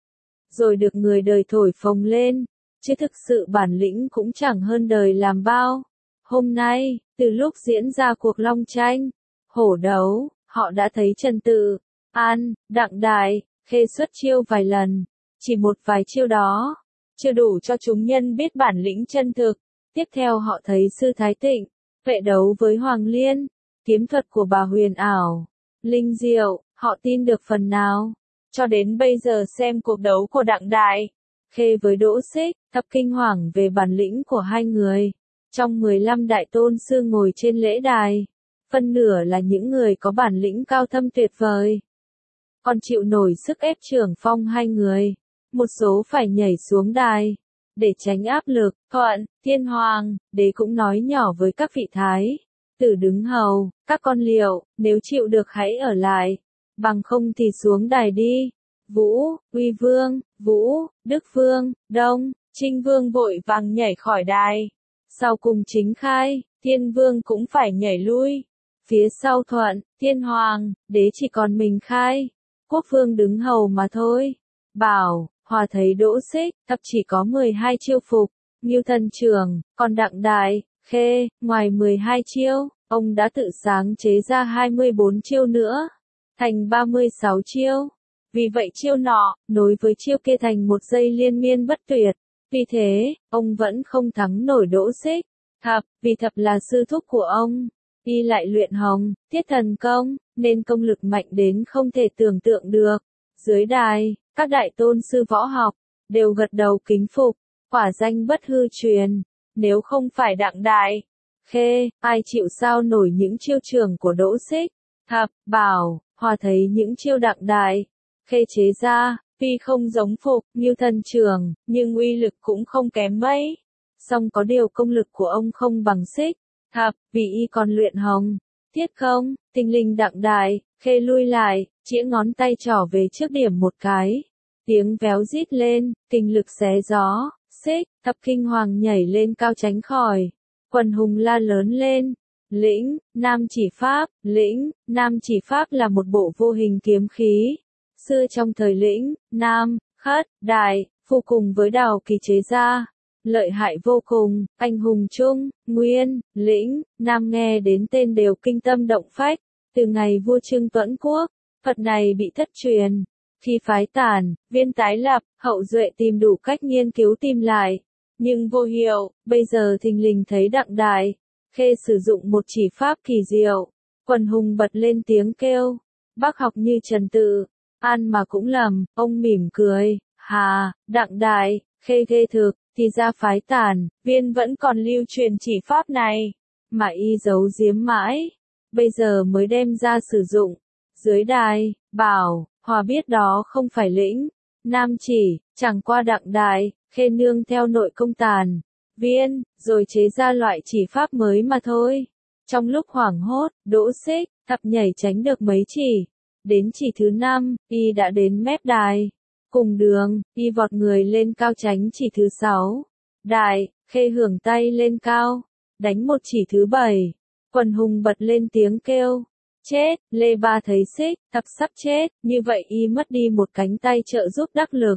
Rồi được người đời thổi phồng lên, chứ thực sự bản lĩnh cũng chẳng hơn đời làm bao. Hôm nay, từ lúc diễn ra cuộc long tranh, hổ đấu, họ đã thấy Trần Tự, An, Đặng Đài, Khê xuất chiêu vài lần, chỉ một vài chiêu đó, chưa đủ cho chúng nhân biết bản lĩnh chân thực. Tiếp theo họ thấy Sư Thái Tịnh, vệ đấu với Hoàng Liên, kiếm thuật của bà huyền ảo, linh diệu, họ tin được phần nào. Cho đến bây giờ xem cuộc đấu của Đặng Đài, Khê với Đỗ Xích Thập kinh hoàng về bản lĩnh của hai người. Trong 15 đại tôn sư ngồi trên lễ đài, phân nửa là những người có bản lĩnh cao thâm tuyệt vời, còn chịu nổi sức ép trưởng phong hai người. Một số phải nhảy xuống đài để tránh áp lực. Thuận, Thiên Hoàng đế cũng nói nhỏ với các vị thái tử đứng hầu, các con Liệu, nếu chịu được hãy ở lại, bằng không thì xuống đài đi. Vũ, Uy Vương, Vũ, Đức Vương, Đông, Trinh Vương vội vàng nhảy khỏi đài. Sau cùng Chính Khai, Thiên Vương cũng phải nhảy lui. Phía sau Thuận, Thiên Hoàng đế chỉ còn mình Khai, Quốc Vương đứng hầu mà thôi. Bảo, Hòa thấy Đỗ Xích Thập chỉ có 12 chiêu phục, Ngưu Thần Trưởng, còn Đặng Đài, Khê, ngoài 12 chiêu, ông đã tự sáng chế ra 24 chiêu nữa, thành 36 chiêu. Vì vậy chiêu nọ, nối với chiêu kia thành một dây liên miên bất tuyệt. Vì thế, ông vẫn không thắng nổi Đỗ Xích Thập, vì Thập là sư thúc của ông. Y lại luyện Hồng, Thiết Thần Công, nên công lực mạnh đến không thể tưởng tượng được. Dưới đài, các đại tôn sư võ học đều gật đầu kính phục, quả danh bất hư truyền. Nếu không phải Đặng Đài, Khê, ai chịu sao nổi những chiêu trường của Đỗ Xích Thập. Bảo, Hòa thấy những chiêu Đặng Đài, Khê chế ra, tuy không giống phục như Thần Trường, nhưng uy lực cũng không kém mấy. Song có điều công lực của ông không bằng Xích Thập, vì y còn luyện Hồng, Thiết Không. Tinh linh Đặng Đài, Khê lui lại, chĩa ngón tay trỏ về trước điểm một cái. Tiếng véo rít lên, kinh lực xé gió, Xích Thập kinh hoàng nhảy lên cao tránh khỏi. Quần hùng la lớn lên. Lĩnh, Nam Chỉ Pháp, Lĩnh, Nam Chỉ Pháp là một bộ vô hình kiếm khí. Xưa trong thời Lĩnh, Nam, Khất, Đài, Phu cùng với Đào Kỳ chế ra. Lợi hại vô cùng, anh hùng Trung, Nguyên, Lĩnh, Nam nghe đến tên đều kinh tâm động phách. Từ ngày vua Trưng Tuẫn Quốc, Phật này bị thất truyền. Khi phái tản, Viên tái lập, Hậu duệ tìm đủ cách nghiên cứu tìm lại, nhưng vô hiệu. Bây giờ thình lình thấy Đặng Đài, Khê sử dụng một chỉ pháp kỳ diệu. Quần hùng bật lên tiếng kêu, bác học như Trần Tự, An mà cũng lầm. Ông mỉm cười, hà, Đặng Đài, Khê ghê thực. Thì ra phái tản, Viên vẫn còn lưu truyền chỉ pháp này, mà y giấu giếm mãi, bây giờ mới đem ra sử dụng. Dưới đài, Bảo, Hòa biết đó không phải Lĩnh, Nam Chỉ, chẳng qua Đặng Đài, Khê nương theo nội công tàn, Viên, rồi chế ra loại chỉ pháp mới mà thôi. Trong lúc hoảng hốt, Đỗ Xích Thập nhảy tránh được mấy chỉ. Đến chỉ thứ 5, y đã đến mép đài. Cùng đường, y vọt người lên cao tránh chỉ thứ 6. Đài, Khê hưởng tay lên cao, đánh một chỉ thứ 7. Quần hùng bật lên tiếng kêu, chết. Lê Ba thấy Xích Thập sắp chết, như vậy y mất đi một cánh tay trợ giúp đắc lực.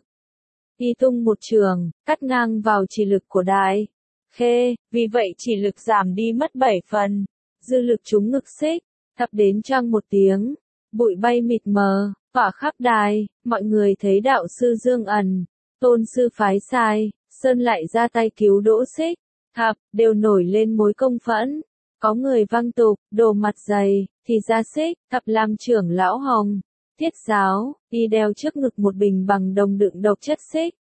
Y tung một trường, cắt ngang vào chỉ lực của Đài, Khê, vì vậy chỉ lực giảm đi mất 7 phần. Dư lực trúng ngực Xích Thập đến choang một tiếng, bụi bay mịt mờ, tỏa khắp đài. Mọi người thấy đạo sư Dương Ẩn, tôn sư phái Sai Sơn lại ra tay cứu Đỗ Xích Thập, đều nổi lên mối công phẫn. Có người văng tục, đồ mặt dày, thì ra xích, thập làm trưởng lão Hồng. Thiết giáo, y đeo trước ngực một bình bằng đồng đựng độc chất xích.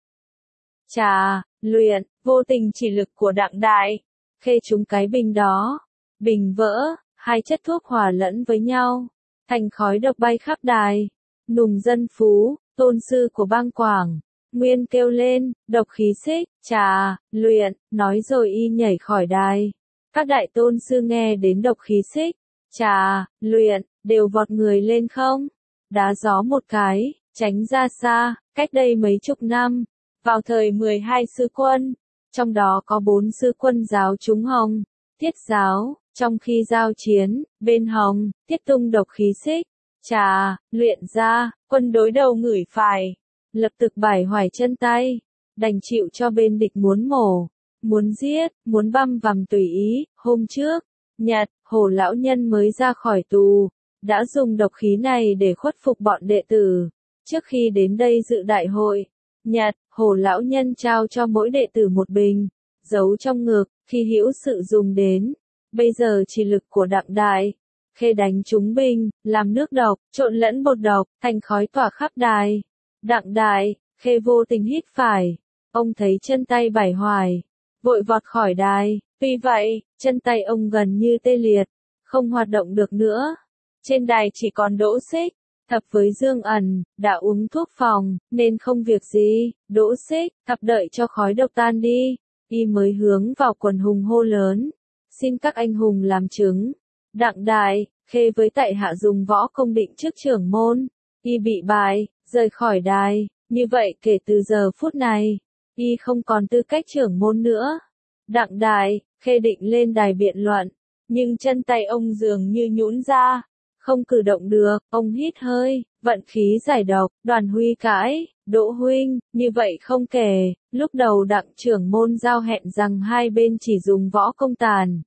Trà, luyện, vô tình chỉ lực của Đặng Đại. Khê trúng cái bình đó. Bình vỡ, hai chất thuốc hòa lẫn với nhau. Thành khói độc bay khắp đài. Nùng Dân Phú, tôn sư của bang Quảng. Nguyên kêu lên, độc khí xích, trà, luyện, nói rồi y nhảy khỏi đài. Các đại tôn sư nghe đến độc khí xích, trà, luyện, đều vọt người lên không. Đá gió một cái, tránh ra xa, cách đây mấy chục năm. Vào thời 12 sư quân, trong đó có 4 sư quân giáo chúng Hồng, Thiết giáo, trong khi giao chiến, bên Hồng, Thiết tung độc khí xích, trà, luyện ra, quân đối đầu ngửi phải, lập tức bải hoài chân tay, đành chịu cho bên địch muốn mổ, muốn giết, muốn băm vằm tùy ý. Hôm trước, Nhật, Hồ lão nhân mới ra khỏi tù, đã dùng độc khí này để khuất phục bọn đệ tử. Trước khi đến đây dự đại hội, Nhật, Hồ lão nhân trao cho mỗi đệ tử một bình, giấu trong ngực, khi hữu sự dùng đến. Bây giờ chỉ lực của Đặng Đại, Khê đánh trúng bình, làm nước độc, trộn lẫn bột độc, thành khói tỏa khắp đài. Đặng Đại, Khê vô tình hít phải, ông thấy chân tay bải hoài, vội vọt khỏi đài. Tuy vậy, chân tay ông gần như tê liệt, không hoạt động được nữa. Trên đài chỉ còn Đỗ Xích, Thập với Dương Ẩn, đã uống thuốc phòng, nên không việc gì. Đỗ Xích, Thập đợi cho khói độc tan đi, y mới hướng vào quần hùng hô lớn. Xin các anh hùng làm chứng. Đặng Đại, Khê với tại hạ dùng võ công định trước trưởng môn, y bị bại, rời khỏi đài. Như vậy kể từ giờ phút này, y không còn tư cách trưởng môn nữa. Đặng Đại, Khê định lên đài biện luận, nhưng chân tay ông dường như nhũn ra, không cử động được. Ông hít hơi, vận khí giải độc. Đoàn Huy cãi, Đỗ huynh, như vậy không kể, lúc đầu Đặng trưởng môn giao hẹn rằng hai bên chỉ dùng võ công tàn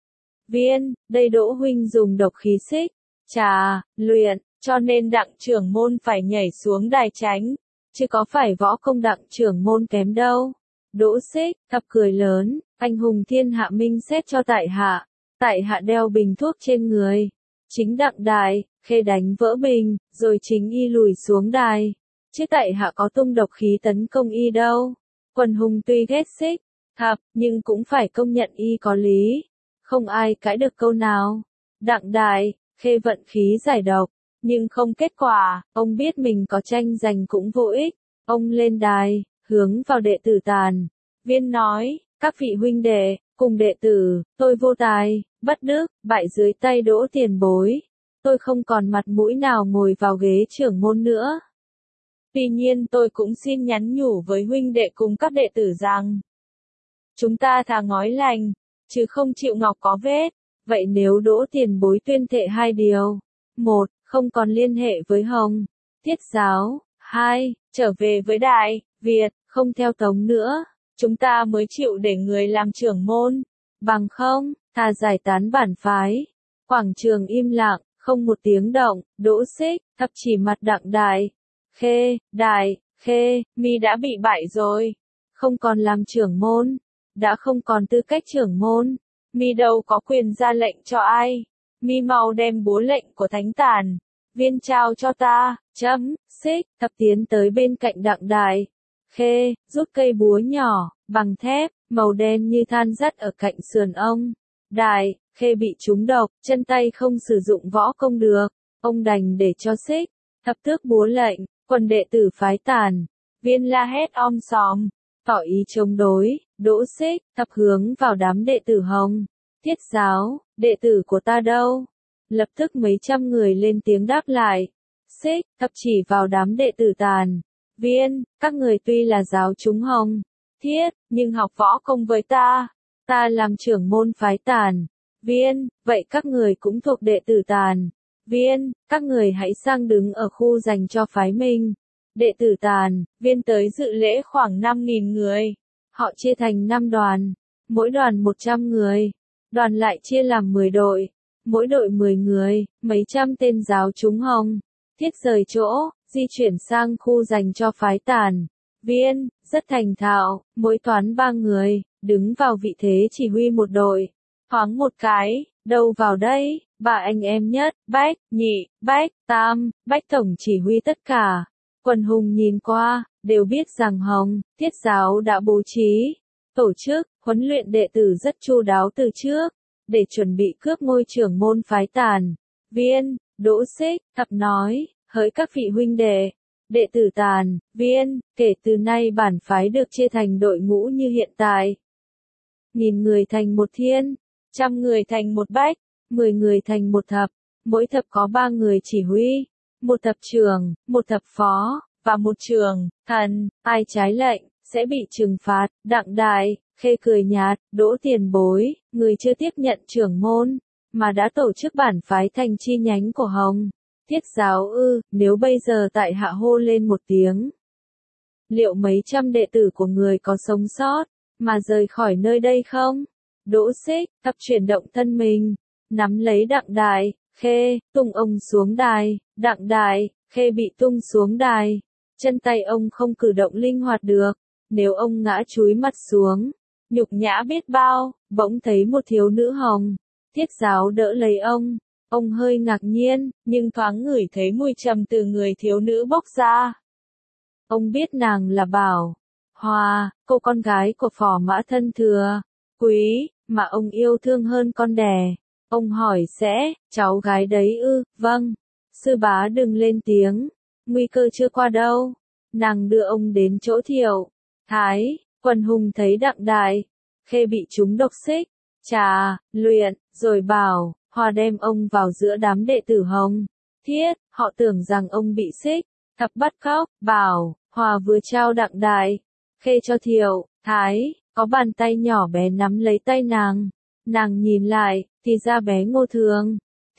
viên, đây Đỗ huynh dùng độc khí xích, trà, luyện, cho nên Đặng trưởng môn phải nhảy xuống đài tránh, chứ có phải võ công Đặng trưởng môn kém đâu. Đỗ Xích, Thập cười lớn, anh hùng thiên hạ minh xét cho tại hạ đeo bình thuốc trên người. Chính Đặng Đại, Khê đánh vỡ bình, rồi chính y lùi xuống đài, chứ tại hạ có tung độc khí tấn công y đâu. Quần hùng tuy ghét Xích, Thập, nhưng cũng phải công nhận y có lý, không ai cãi được câu nào. Đặng Đại, Khê vận khí giải độc, nhưng không kết quả, ông biết mình có tranh giành cũng vô ích. Ông lên đài, hướng vào đệ tử tàn viên nói, các vị huynh đệ, cùng đệ tử, tôi vô tài, bất đức, bại dưới tay Đỗ tiền bối. Tôi không còn mặt mũi nào ngồi vào ghế trưởng môn nữa. Tuy nhiên tôi cũng xin nhắn nhủ với huynh đệ cùng các đệ tử rằng, chúng ta thà ngói lành, chứ không chịu ngọc có vết. Vậy nếu Đỗ tiền bối tuyên thệ hai điều: một, không còn liên hệ với Hồng, Thiết giáo; hai, trở về với Đại Việt, không theo Tống nữa, chúng ta mới chịu để người làm trưởng môn. Bằng không, thà giải tán bản phái. Quảng trường im lặng, không một tiếng động. Đỗ Xích, Thập chỉ mặt Đặng Đại, Khê, mi đã bị bại rồi, không còn làm trưởng môn, đã không còn tư cách trưởng môn, mi đâu có quyền ra lệnh cho ai. Mi mau đem búa lệnh của Thánh Tản viên trao cho ta. Xích, Thập tiến tới bên cạnh Đặng Đại, Khê, rút cây búa nhỏ, bằng thép, màu đen như than dắt ở cạnh sườn ông. Đại, Khê bị trúng độc, chân tay không sử dụng võ công được, ông đành để cho Xích, Thập tước búa lệnh. Quần đệ tử phái Tản viên la hét om sòm, tỏ ý chống đối. Đỗ Xích, Thập hướng vào đám đệ tử Hồng, Thiết giáo, đệ tử của ta đâu? Lập tức mấy trăm người lên tiếng đáp lại. Xích, Thập chỉ vào đám đệ tử Tản viên, các người tuy là giáo chúng Hồng, Thiết, nhưng học võ công với ta làm trưởng môn phái Tản viên, vậy các người cũng thuộc đệ tử Tản viên, các người hãy sang đứng ở khu dành cho phái mình. Đệ tử Tản viên tới dự lễ khoảng 5.000 người, họ chia thành 5 đoàn, mỗi đoàn 100 người, đoàn lại chia làm 10 đội, mỗi đội 10 người, mấy trăm tên giáo chúng Hồng, Thiết rời chỗ, di chuyển sang khu dành cho phái Tản viên, rất thành thạo, mỗi toán 3 người, đứng vào vị thế chỉ huy một đội. Thoáng một cái, đâu vào đây, ba anh em nhất, Bách, Nhị, Bách, Tam, Bách tổng chỉ huy tất cả. Quần hùng nhìn qua, đều biết rằng Hồng, Thiết giáo đã bố trí, tổ chức, huấn luyện đệ tử rất chu đáo từ trước, để chuẩn bị cướp ngôi trưởng môn phái Tàn. Viên, Đỗ Xích, Thập nói, hỡi các vị huynh đệ tử Tàn, Viên, kể từ nay bản phái được chia thành đội ngũ như hiện tại. 1000 người thành một thiên, 100 người thành một bách, 10 người thành một thập, mỗi thập có 3 người chỉ huy, một thập trưởng, một thập phó, và một trưởng, thần, ai trái lệnh, sẽ bị trừng phạt. Đặng Đại, Khê cười nhạt, Đỗ tiền bối, người chưa tiếp nhận trưởng môn, mà đã tổ chức bản phái thành chi nhánh của Hồng. Thiết giáo ư, nếu bây giờ tại hạ hô lên một tiếng, liệu mấy trăm đệ tử của người có sống sót, mà rời khỏi nơi đây không? Đỗ Xích, Thập chuyển động thân mình, nắm lấy Đặng Đại, Khê, tung ông xuống đài, Đặng Đại, Khê bị tung xuống đài, chân tay ông không cử động linh hoạt được, nếu ông ngã chúi mặt xuống, nhục nhã biết bao. Bỗng thấy một thiếu nữ Hồng, Thiết giáo đỡ lấy ông hơi ngạc nhiên, nhưng thoáng ngửi thấy mùi trầm từ người thiếu nữ bốc ra. Ông biết nàng là Bảo Hòa, cô con gái của Phò Mã Thân Thừa, Quý, mà ông yêu thương hơn con đẻ. Ông hỏi sẽ, cháu gái đấy ư, vâng. Sư bá đừng lên tiếng, nguy cơ chưa qua đâu. Nàng đưa ông đến chỗ Thiệu Thái. Quần hùng thấy Đặng Đại, Khê bị trúng độc xích, trà, luyện, rồi Bảo Hòa đem ông vào giữa đám đệ tử Hồng, Thiết, họ tưởng rằng ông bị xích, Thập bắt cóc. Bảo Hòa vừa trao Đặng Đại, Khê cho Thiệu Thái, có bàn tay nhỏ bé nắm lấy tay nàng. Nàng nhìn lại, thì ra bé Ngô Thường,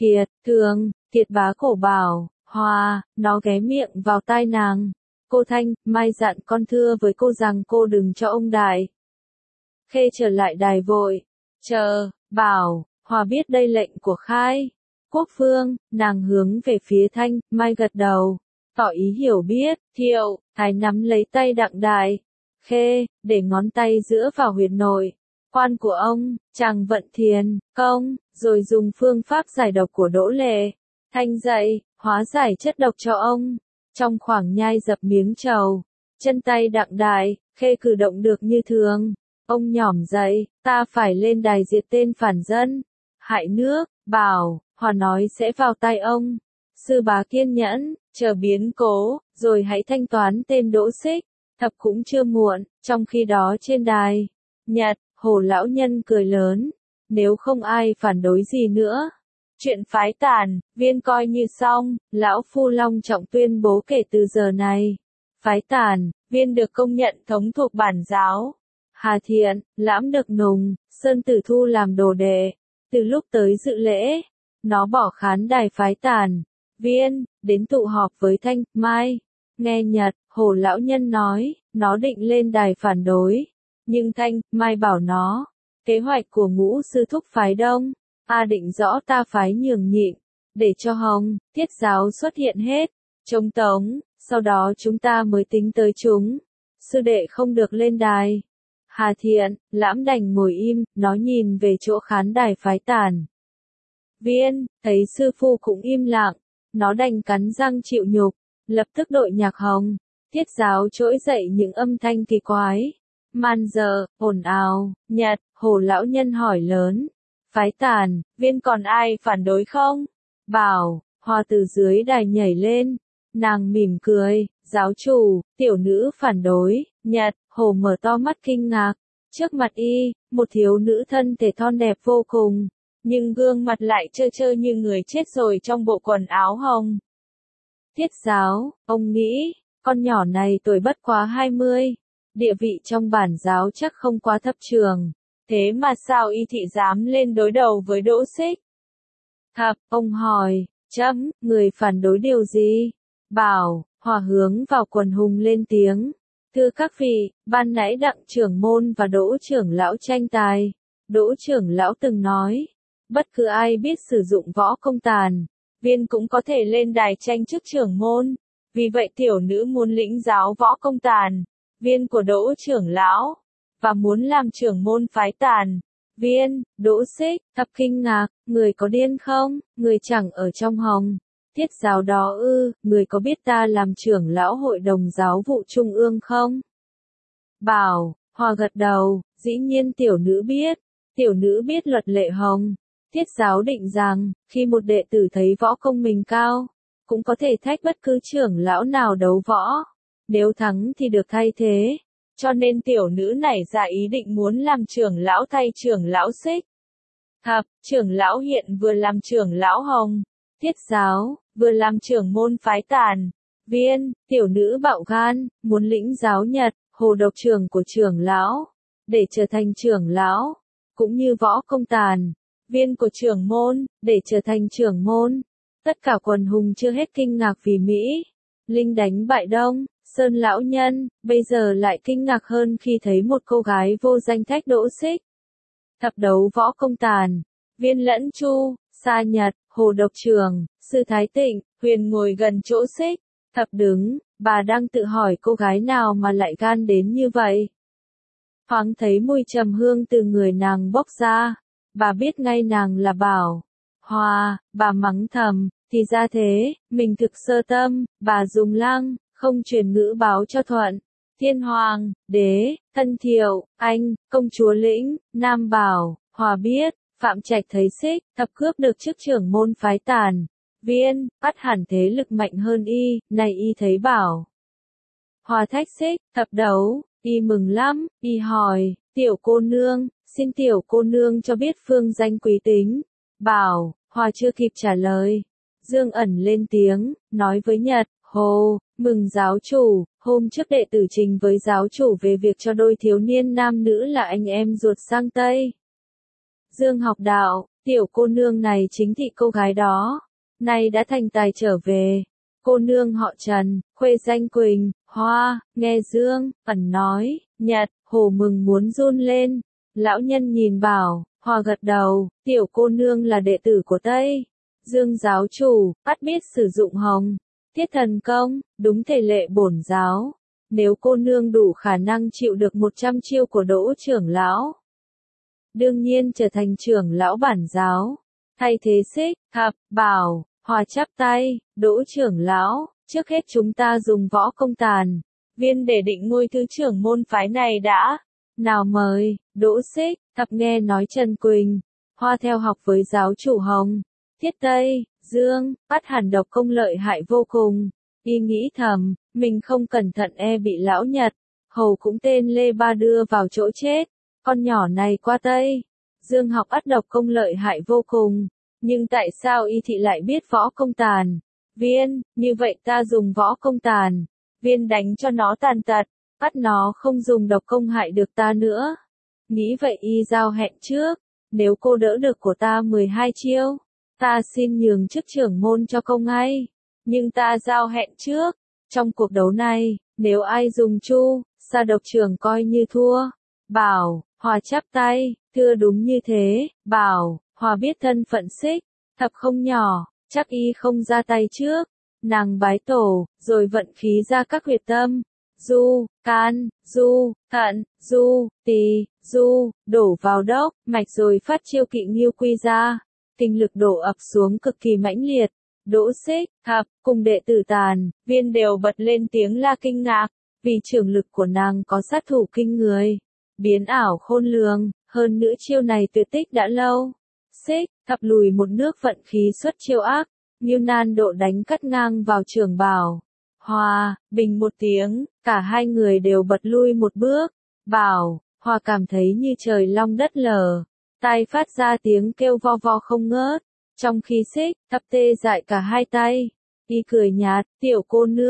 Thiệt bá cổ Bảo Hòa, nó ghé miệng vào tai nàng. Cô Thanh, mai dặn con thưa với cô rằng cô đừng cho ông Đại Khê trở lại đài vội. Chờ. Bảo Hòa biết đây lệnh của Khai Quốc Phương, nàng hướng về phía Thanh, Mai gật đầu, tỏ ý hiểu biết. Thiệu Thái nắm lấy tay Đặng Đại Khê, để ngón tay giữa vào huyệt nội quan của ông, chàng vận thiền công, rồi dùng phương pháp giải độc của Đỗ Lệ Thanh dạy, hóa giải chất độc cho ông. Trong khoảng nhai dập miếng trầu, chân tay Đặng Đại Khê cử động được như thường. Ông nhỏm dậy, ta phải lên đài diệt tên phản dân, hại nước. Bảo Hòa nói sẽ vào tay ông. Sư bá kiên nhẫn, chờ biến cố, rồi hãy thanh toán tên Đỗ Xích. Thập cũng chưa muộn. Trong khi đó trên đài Nhật, Hồ lão nhân cười lớn, nếu không ai phản đối gì nữa, chuyện phái Tàn, Viên coi như xong. Lão phu long trọng tuyên bố kể từ giờ này, phái Tàn, Viên được công nhận thống thuộc bản giáo. Hà Thiện, Lãm Được Nùng, Sơn Tử thu làm đồ đệ. Từ lúc tới dự lễ, nó bỏ khán đài phái Tàn, Viên, đến tụ họp với Thanh, Mai. Nghe Nhật, Hồ lão nhân nói, nó định lên đài phản đối. Nhưng Thanh, Mai bảo nó, kế hoạch của Ngũ sư thúc phái Đông, định rõ ta phái Nhường Nhịn, để cho Hồng, Thiết giáo xuất hiện hết, chống tống, sau đó chúng ta mới tính tới chúng. Sư đệ không được lên đài. Hà Thiện, Lãm đành ngồi im, nó nhìn về chỗ khán đài phái Tàn. Viên, thấy sư phụ cũng im lặng, nó đành cắn răng chịu nhục. Lập tức đội nhạc Hồng, Thiết giáo trỗi dậy những âm thanh kỳ quái. Man giờ, ồn ào. Nhật, Hồ lão nhân hỏi lớn. Phái Tàn, Viên còn ai phản đối không? Bảo Hòa từ dưới đài nhảy lên. Nàng mỉm cười, giáo chủ, tiểu nữ phản đối. Nhật, Hồ mở to mắt kinh ngạc. Trước mặt y, một thiếu nữ thân thể thon đẹp vô cùng, nhưng gương mặt lại trơ trơ như người chết rồi trong bộ quần áo hồng. Thiết giáo, ông nghĩ, con nhỏ này tuổi bất quá 20, địa vị trong bản giáo chắc không quá thấp trường, thế mà sao y thị dám lên đối đầu với Đỗ Xích? Thập, ông hỏi, người phản đối điều gì? Bảo Hòa hướng vào quần hùng lên tiếng. Thưa các vị, ban nãy Đặng trưởng môn và Đỗ trưởng lão tranh tài. Đỗ trưởng lão từng nói, bất cứ ai biết sử dụng võ công Tàn, Viên cũng có thể lên đài tranh chức trưởng môn. Vì vậy tiểu nữ muốn lĩnh giáo võ công Tàn, Viên của Đỗ trưởng lão, và muốn làm trưởng môn phái Tàn. Viên, Đỗ Xích, Thập kinh ngạc, người có điên không, người chẳng ở trong Hồng Thiết giáo đó ư, người có biết ta làm trưởng lão hội đồng giáo vụ trung ương không? Bảo, Hòa gật đầu, dĩ nhiên tiểu nữ biết luật lệ Hồng Thiết giáo định rằng, khi một đệ tử thấy võ công mình cao, cũng có thể thách bất cứ trưởng lão nào đấu võ. Nếu thắng thì được thay thế. Cho nên tiểu nữ nảy ra ý định muốn làm trưởng lão thay trưởng lão Xích. Thập, trưởng lão hiện vừa làm trưởng lão Hồng Thiết giáo, vừa làm trưởng môn phái Tản. Viên, tiểu nữ bạo gan, muốn lĩnh giáo Nhật, hồ độc trường của trưởng lão, để trở thành trưởng lão, cũng như võ công Tàn, viên của trưởng môn, để trở thành trưởng môn. Tất cả quần hùng chưa hết kinh ngạc vì Mỹ Linh đánh bại Đông Sơn lão nhân, bây giờ lại kinh ngạc hơn khi thấy một cô gái vô danh thách Đỗ Xích. Thập đấu võ công Tàn, Viên lẫn Chu, Sa Nhật, Hồ Độc Trường, Sư Thái Tịnh, Huyền ngồi gần chỗ Xích. Thập đứng, bà đang tự hỏi cô gái nào mà lại gan đến như vậy. Thoáng thấy mùi trầm hương từ người nàng bốc ra, bà biết ngay nàng là Bảo Hòa, bà mắng thầm, thì ra thế, mình thực sơ tâm, bà dùng lăng, không truyền ngữ báo cho thuận. Thiên Hoàng, Đế, Thân Thiệu, Anh, Công chúa Lĩnh, Nam Bảo, Hòa biết, Phạm Trạch thấy Xích, Thập cướp được chức trưởng môn phái Tàn. Viên, bắt hẳn thế lực mạnh hơn y, này y thấy Bảo Hòa thách Xích, Thập đấu, y mừng lắm, y hỏi, tiểu cô nương, xin tiểu cô nương cho biết phương danh quý tính. Bảo Hòa chưa kịp trả lời, Dương ẩn lên tiếng, nói với Nhật, Hồ, mừng giáo chủ, hôm trước đệ tử trình với giáo chủ về việc cho đôi thiếu niên nam nữ là anh em ruột sang Tây. Dương học đạo, tiểu cô nương này chính thị cô gái đó, nay đã thành tài trở về. Cô nương họ Trần, khuê danh Quỳnh, Hoa, nghe Dương ẩn nói, Nhật, Hồ mừng muốn run lên. Lão nhân nhìn Bảo Hòa gật đầu, tiểu cô nương là đệ tử của Tây Dương giáo chủ, bắt biết sử dụng Hồng Thiết thần công, đúng thể lệ bổn giáo. Nếu cô nương đủ khả năng chịu được 100 chiêu của Đỗ trưởng lão, đương nhiên trở thành trưởng lão bản giáo. Thay thế Xích, Thập, Bảo Hòa chắp tay, Đỗ trưởng lão, trước hết chúng ta dùng võ công Tàn, Viên để định ngôi thứ trưởng môn phái này đã. Nào mời, Đỗ Xích, Thập nghe nói Trần Quỳnh, Hoa theo học với giáo chủ Hồng Thiết Tây, Dương, bắt hẳn độc công lợi hại vô cùng. Y nghĩ thầm, mình không cẩn thận bị lão Nhật, Hầu cũng tên Lê Ba đưa vào chỗ chết. Con nhỏ này qua Tây, Dương học ắt độc công lợi hại vô cùng. Nhưng tại sao y thị lại biết võ công Tàn? Viên, như vậy ta dùng võ công Tàn, Viên đánh cho nó tàn tật, bắt nó không dùng độc công hại được ta nữa. Nghĩ vậy y giao hẹn trước, nếu cô đỡ được của ta 12 chiêu, ta xin nhường chức trưởng môn cho công ngay. Nhưng ta giao hẹn trước, trong cuộc đấu này, nếu ai dùng Chu, Sa độc trưởng coi như thua. Bảo Hòa chắp tay, thưa đúng như thế. Bảo Hòa biết thân phận Xích, Thập không nhỏ, chắc y không ra tay trước. Nàng bái tổ, rồi vận khí ra các huyệt tâm. Du, can, du, thận, du, tỳ, du, đổ vào đốc, mạch rồi phát chiêu kỵ nghiêu quy ra. Kinh lực đổ ập xuống cực kỳ mãnh liệt. Đỗ Xích, Thập, cùng đệ tử Tàn, Viên đều bật lên tiếng la kinh ngạc, vì trưởng lực của nàng có sát thủ kinh người, biến ảo khôn lường, hơn nữa chiêu này tuyệt tích đã lâu. Xích, Thập lùi một nước vận khí xuất chiêu ác, Nghiêu nan độ đánh cắt ngang vào trưởng Bảo Hòa, bình một tiếng, cả hai người đều bật lui một bước. Bảo Hòa cảm thấy như trời long đất lở, tai phát ra tiếng kêu vo vo không ngớt, trong khi Xích, Thập tê dại cả hai tay. Y cười nhạt, tiểu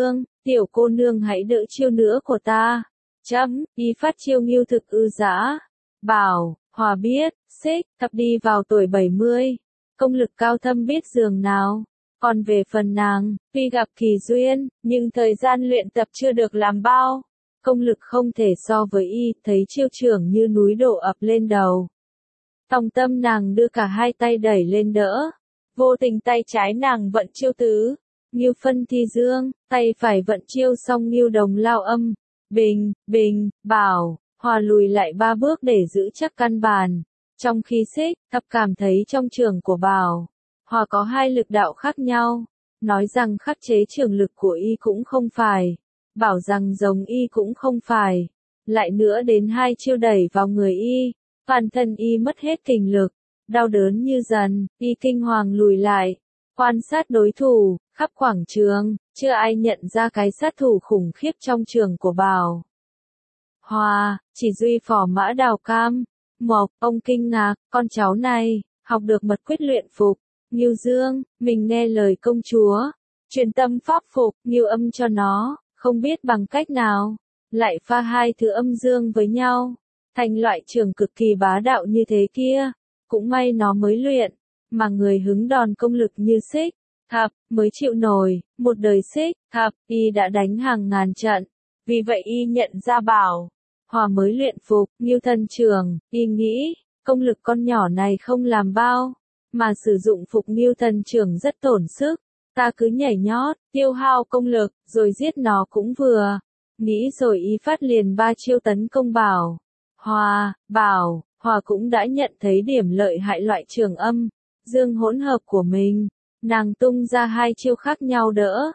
cô nương hãy đỡ chiêu nữa của ta. Chấm, y phát chiêu nghiêu thực ư dã. Bảo Hòa biết, Xích, Thập đi vào tuổi 70, công lực cao thâm biết giường nào. Còn về phần nàng, tuy gặp kỳ duyên, nhưng thời gian luyện tập chưa được làm bao. Công lực không thể so với y, thấy chiêu trưởng như núi đổ ập lên đầu. Tòng tâm nàng đưa cả hai tay đẩy lên đỡ. Vô tình tay trái nàng vận chiêu tứ, Nghiêu phân thi dương, tay phải vận chiêu song Nghiêu đồng lao âm. Bình, Bảo Hòa lùi lại 3 bước để giữ chắc căn bàn. Trong khi Xích, Thập cảm thấy trong trường của Bảo, Hòa có hai lực đạo khác nhau, nói rằng khắc chế trường lực của y cũng không phải, bảo rằng giống y cũng không phải, lại nữa đến hai chiêu đẩy vào người y, toàn thân y mất hết kình lực, đau đớn như dần, y kinh hoàng lùi lại, quan sát đối thủ, khắp quảng trường, chưa ai nhận ra cái sát thủ khủng khiếp trong trường của Bảo Hòa, chỉ duy Phò Mã Đào Cam, Mộc, ông kinh ngạc, con cháu này, học được mật quyết luyện phục, Ngưu Dương, mình nghe lời công chúa, truyền tâm pháp phục, Ngưu âm cho nó, không biết bằng cách nào, lại pha hai thứ âm dương với nhau, thành loại trường cực kỳ bá đạo như thế kia, cũng may nó mới luyện, mà người hứng đòn công lực như Xích Thập mới chịu nổi, một đời Xích Thập, y đã đánh hàng ngàn trận, vì vậy y nhận ra Bảo Hòa mới luyện phục, Ngưu thân trường, y nghĩ, công lực con nhỏ này không làm bao, mà sử dụng phục Ngưu thần trưởng rất tổn sức, ta cứ nhảy nhót, tiêu hao công lực, rồi giết nó cũng vừa. Nghĩ rồi y phát liền ba chiêu tấn công Bảo Hòa cũng đã nhận thấy điểm lợi hại loại trường âm, dương hỗn hợp của mình, nàng tung ra hai chiêu khác nhau đỡ.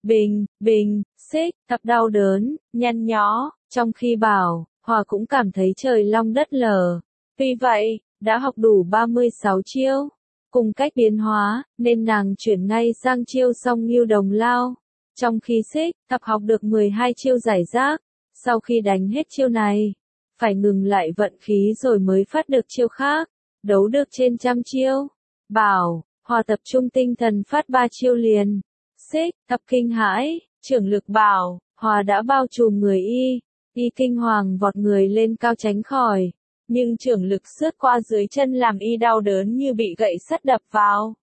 Bình, Xích Thập đau đớn, nhăn nhó, trong khi Bảo Hòa cũng cảm thấy trời long đất lở. Vì vậy, đã học đủ 36 chiêu, cùng cách biến hóa, nên nàng chuyển ngay sang chiêu song Ngưu đồng lao. Trong khi Xích Thập học được 12 chiêu giải rác, sau khi đánh hết chiêu này, phải ngừng lại vận khí rồi mới phát được chiêu khác, đấu được trên trăm chiêu. Bảo Hòa tập trung tinh thần phát ba chiêu liền. Xích Thập kinh hãi, trưởng lực Bảo Hòa đã bao trùm người y kinh hoàng vọt người lên cao tránh khỏi, nhưng trưởng lực xước qua dưới chân làm y đau đớn như bị gậy sắt đập vào.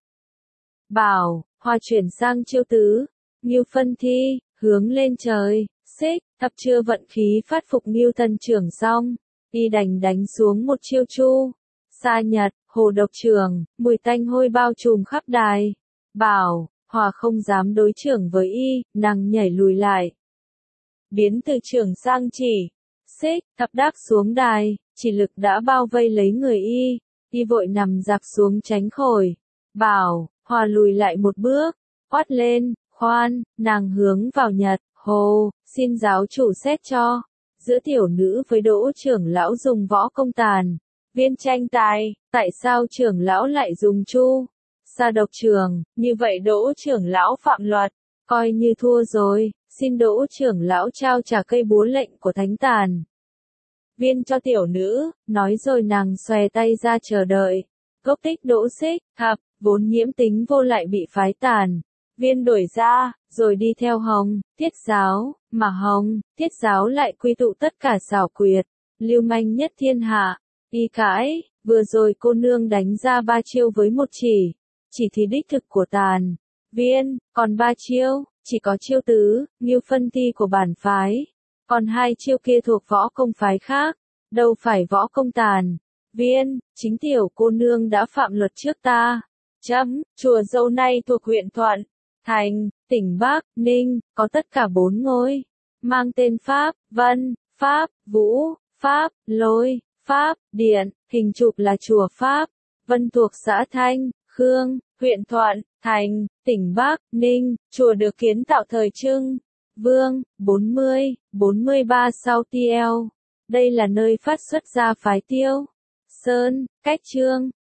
Bảo Hòa chuyển sang chiêu tứ, Ngưu phân thi, hướng lên trời, Xích Thập chưa vận khí phát phục Ngưu thần trưởng xong, y đành đánh xuống một chiêu chu sa nhật, hồ độc trưởng, mùi tanh hôi bao trùm khắp đài. Bảo Hòa không dám đối trưởng với y, nàng nhảy lùi lại, biến từ trưởng sang chỉ. Xích Thập đáp xuống đài, chỉ lực đã bao vây lấy người y vội nằm dạp xuống tránh khỏi. Bảo Hòa lùi lại một bước, quát lên, khoan, nàng hướng vào Nhật, hồ, xin giáo chủ xét cho, giữa tiểu nữ với Đỗ trưởng lão dùng võ công tàn, viên tranh tài, tại sao trưởng lão lại dùng chu sa độc trường, như vậy Đỗ trưởng lão phạm luật, coi như thua rồi, xin Đỗ trưởng lão trao trả cây búa lệnh của thánh tàn viên cho tiểu nữ, nói rồi nàng xòe tay ra chờ đợi. Gốc tích Đỗ Xích Thập, vốn nhiễm tính vô lại bị phái tàn viên đuổi ra, rồi đi theo Hồng Thiết giáo, mà Hồng Thiết giáo lại quy tụ tất cả xảo quyệt, lưu manh nhất thiên hạ. Y cãi, vừa rồi cô nương đánh ra ba chiêu với một chỉ thì đích thực của tàn viên, còn ba chiêu, chỉ có chiêu tứ, Ngưu phân thi của bản phái, còn hai chiêu kia thuộc võ công phái khác, đâu phải võ công tàn viên, chính tiểu cô nương đã phạm luật trước ta. Chùa Dâu nay thuộc huyện Thuận Thành, tỉnh Bắc Ninh, có tất cả 4 ngôi, mang tên Pháp, Vân, Pháp, Vũ, Pháp, Lôi, Pháp, Điện, hình chụp là chùa Pháp, Vân thuộc xã Thanh, Khương, huyện Thuận Thành, tỉnh Bắc Ninh, chùa được kiến tạo thời Trưng Vương, 43 sau TL. Đây là nơi phát xuất ra phái Tiêu Sơn, cách Trương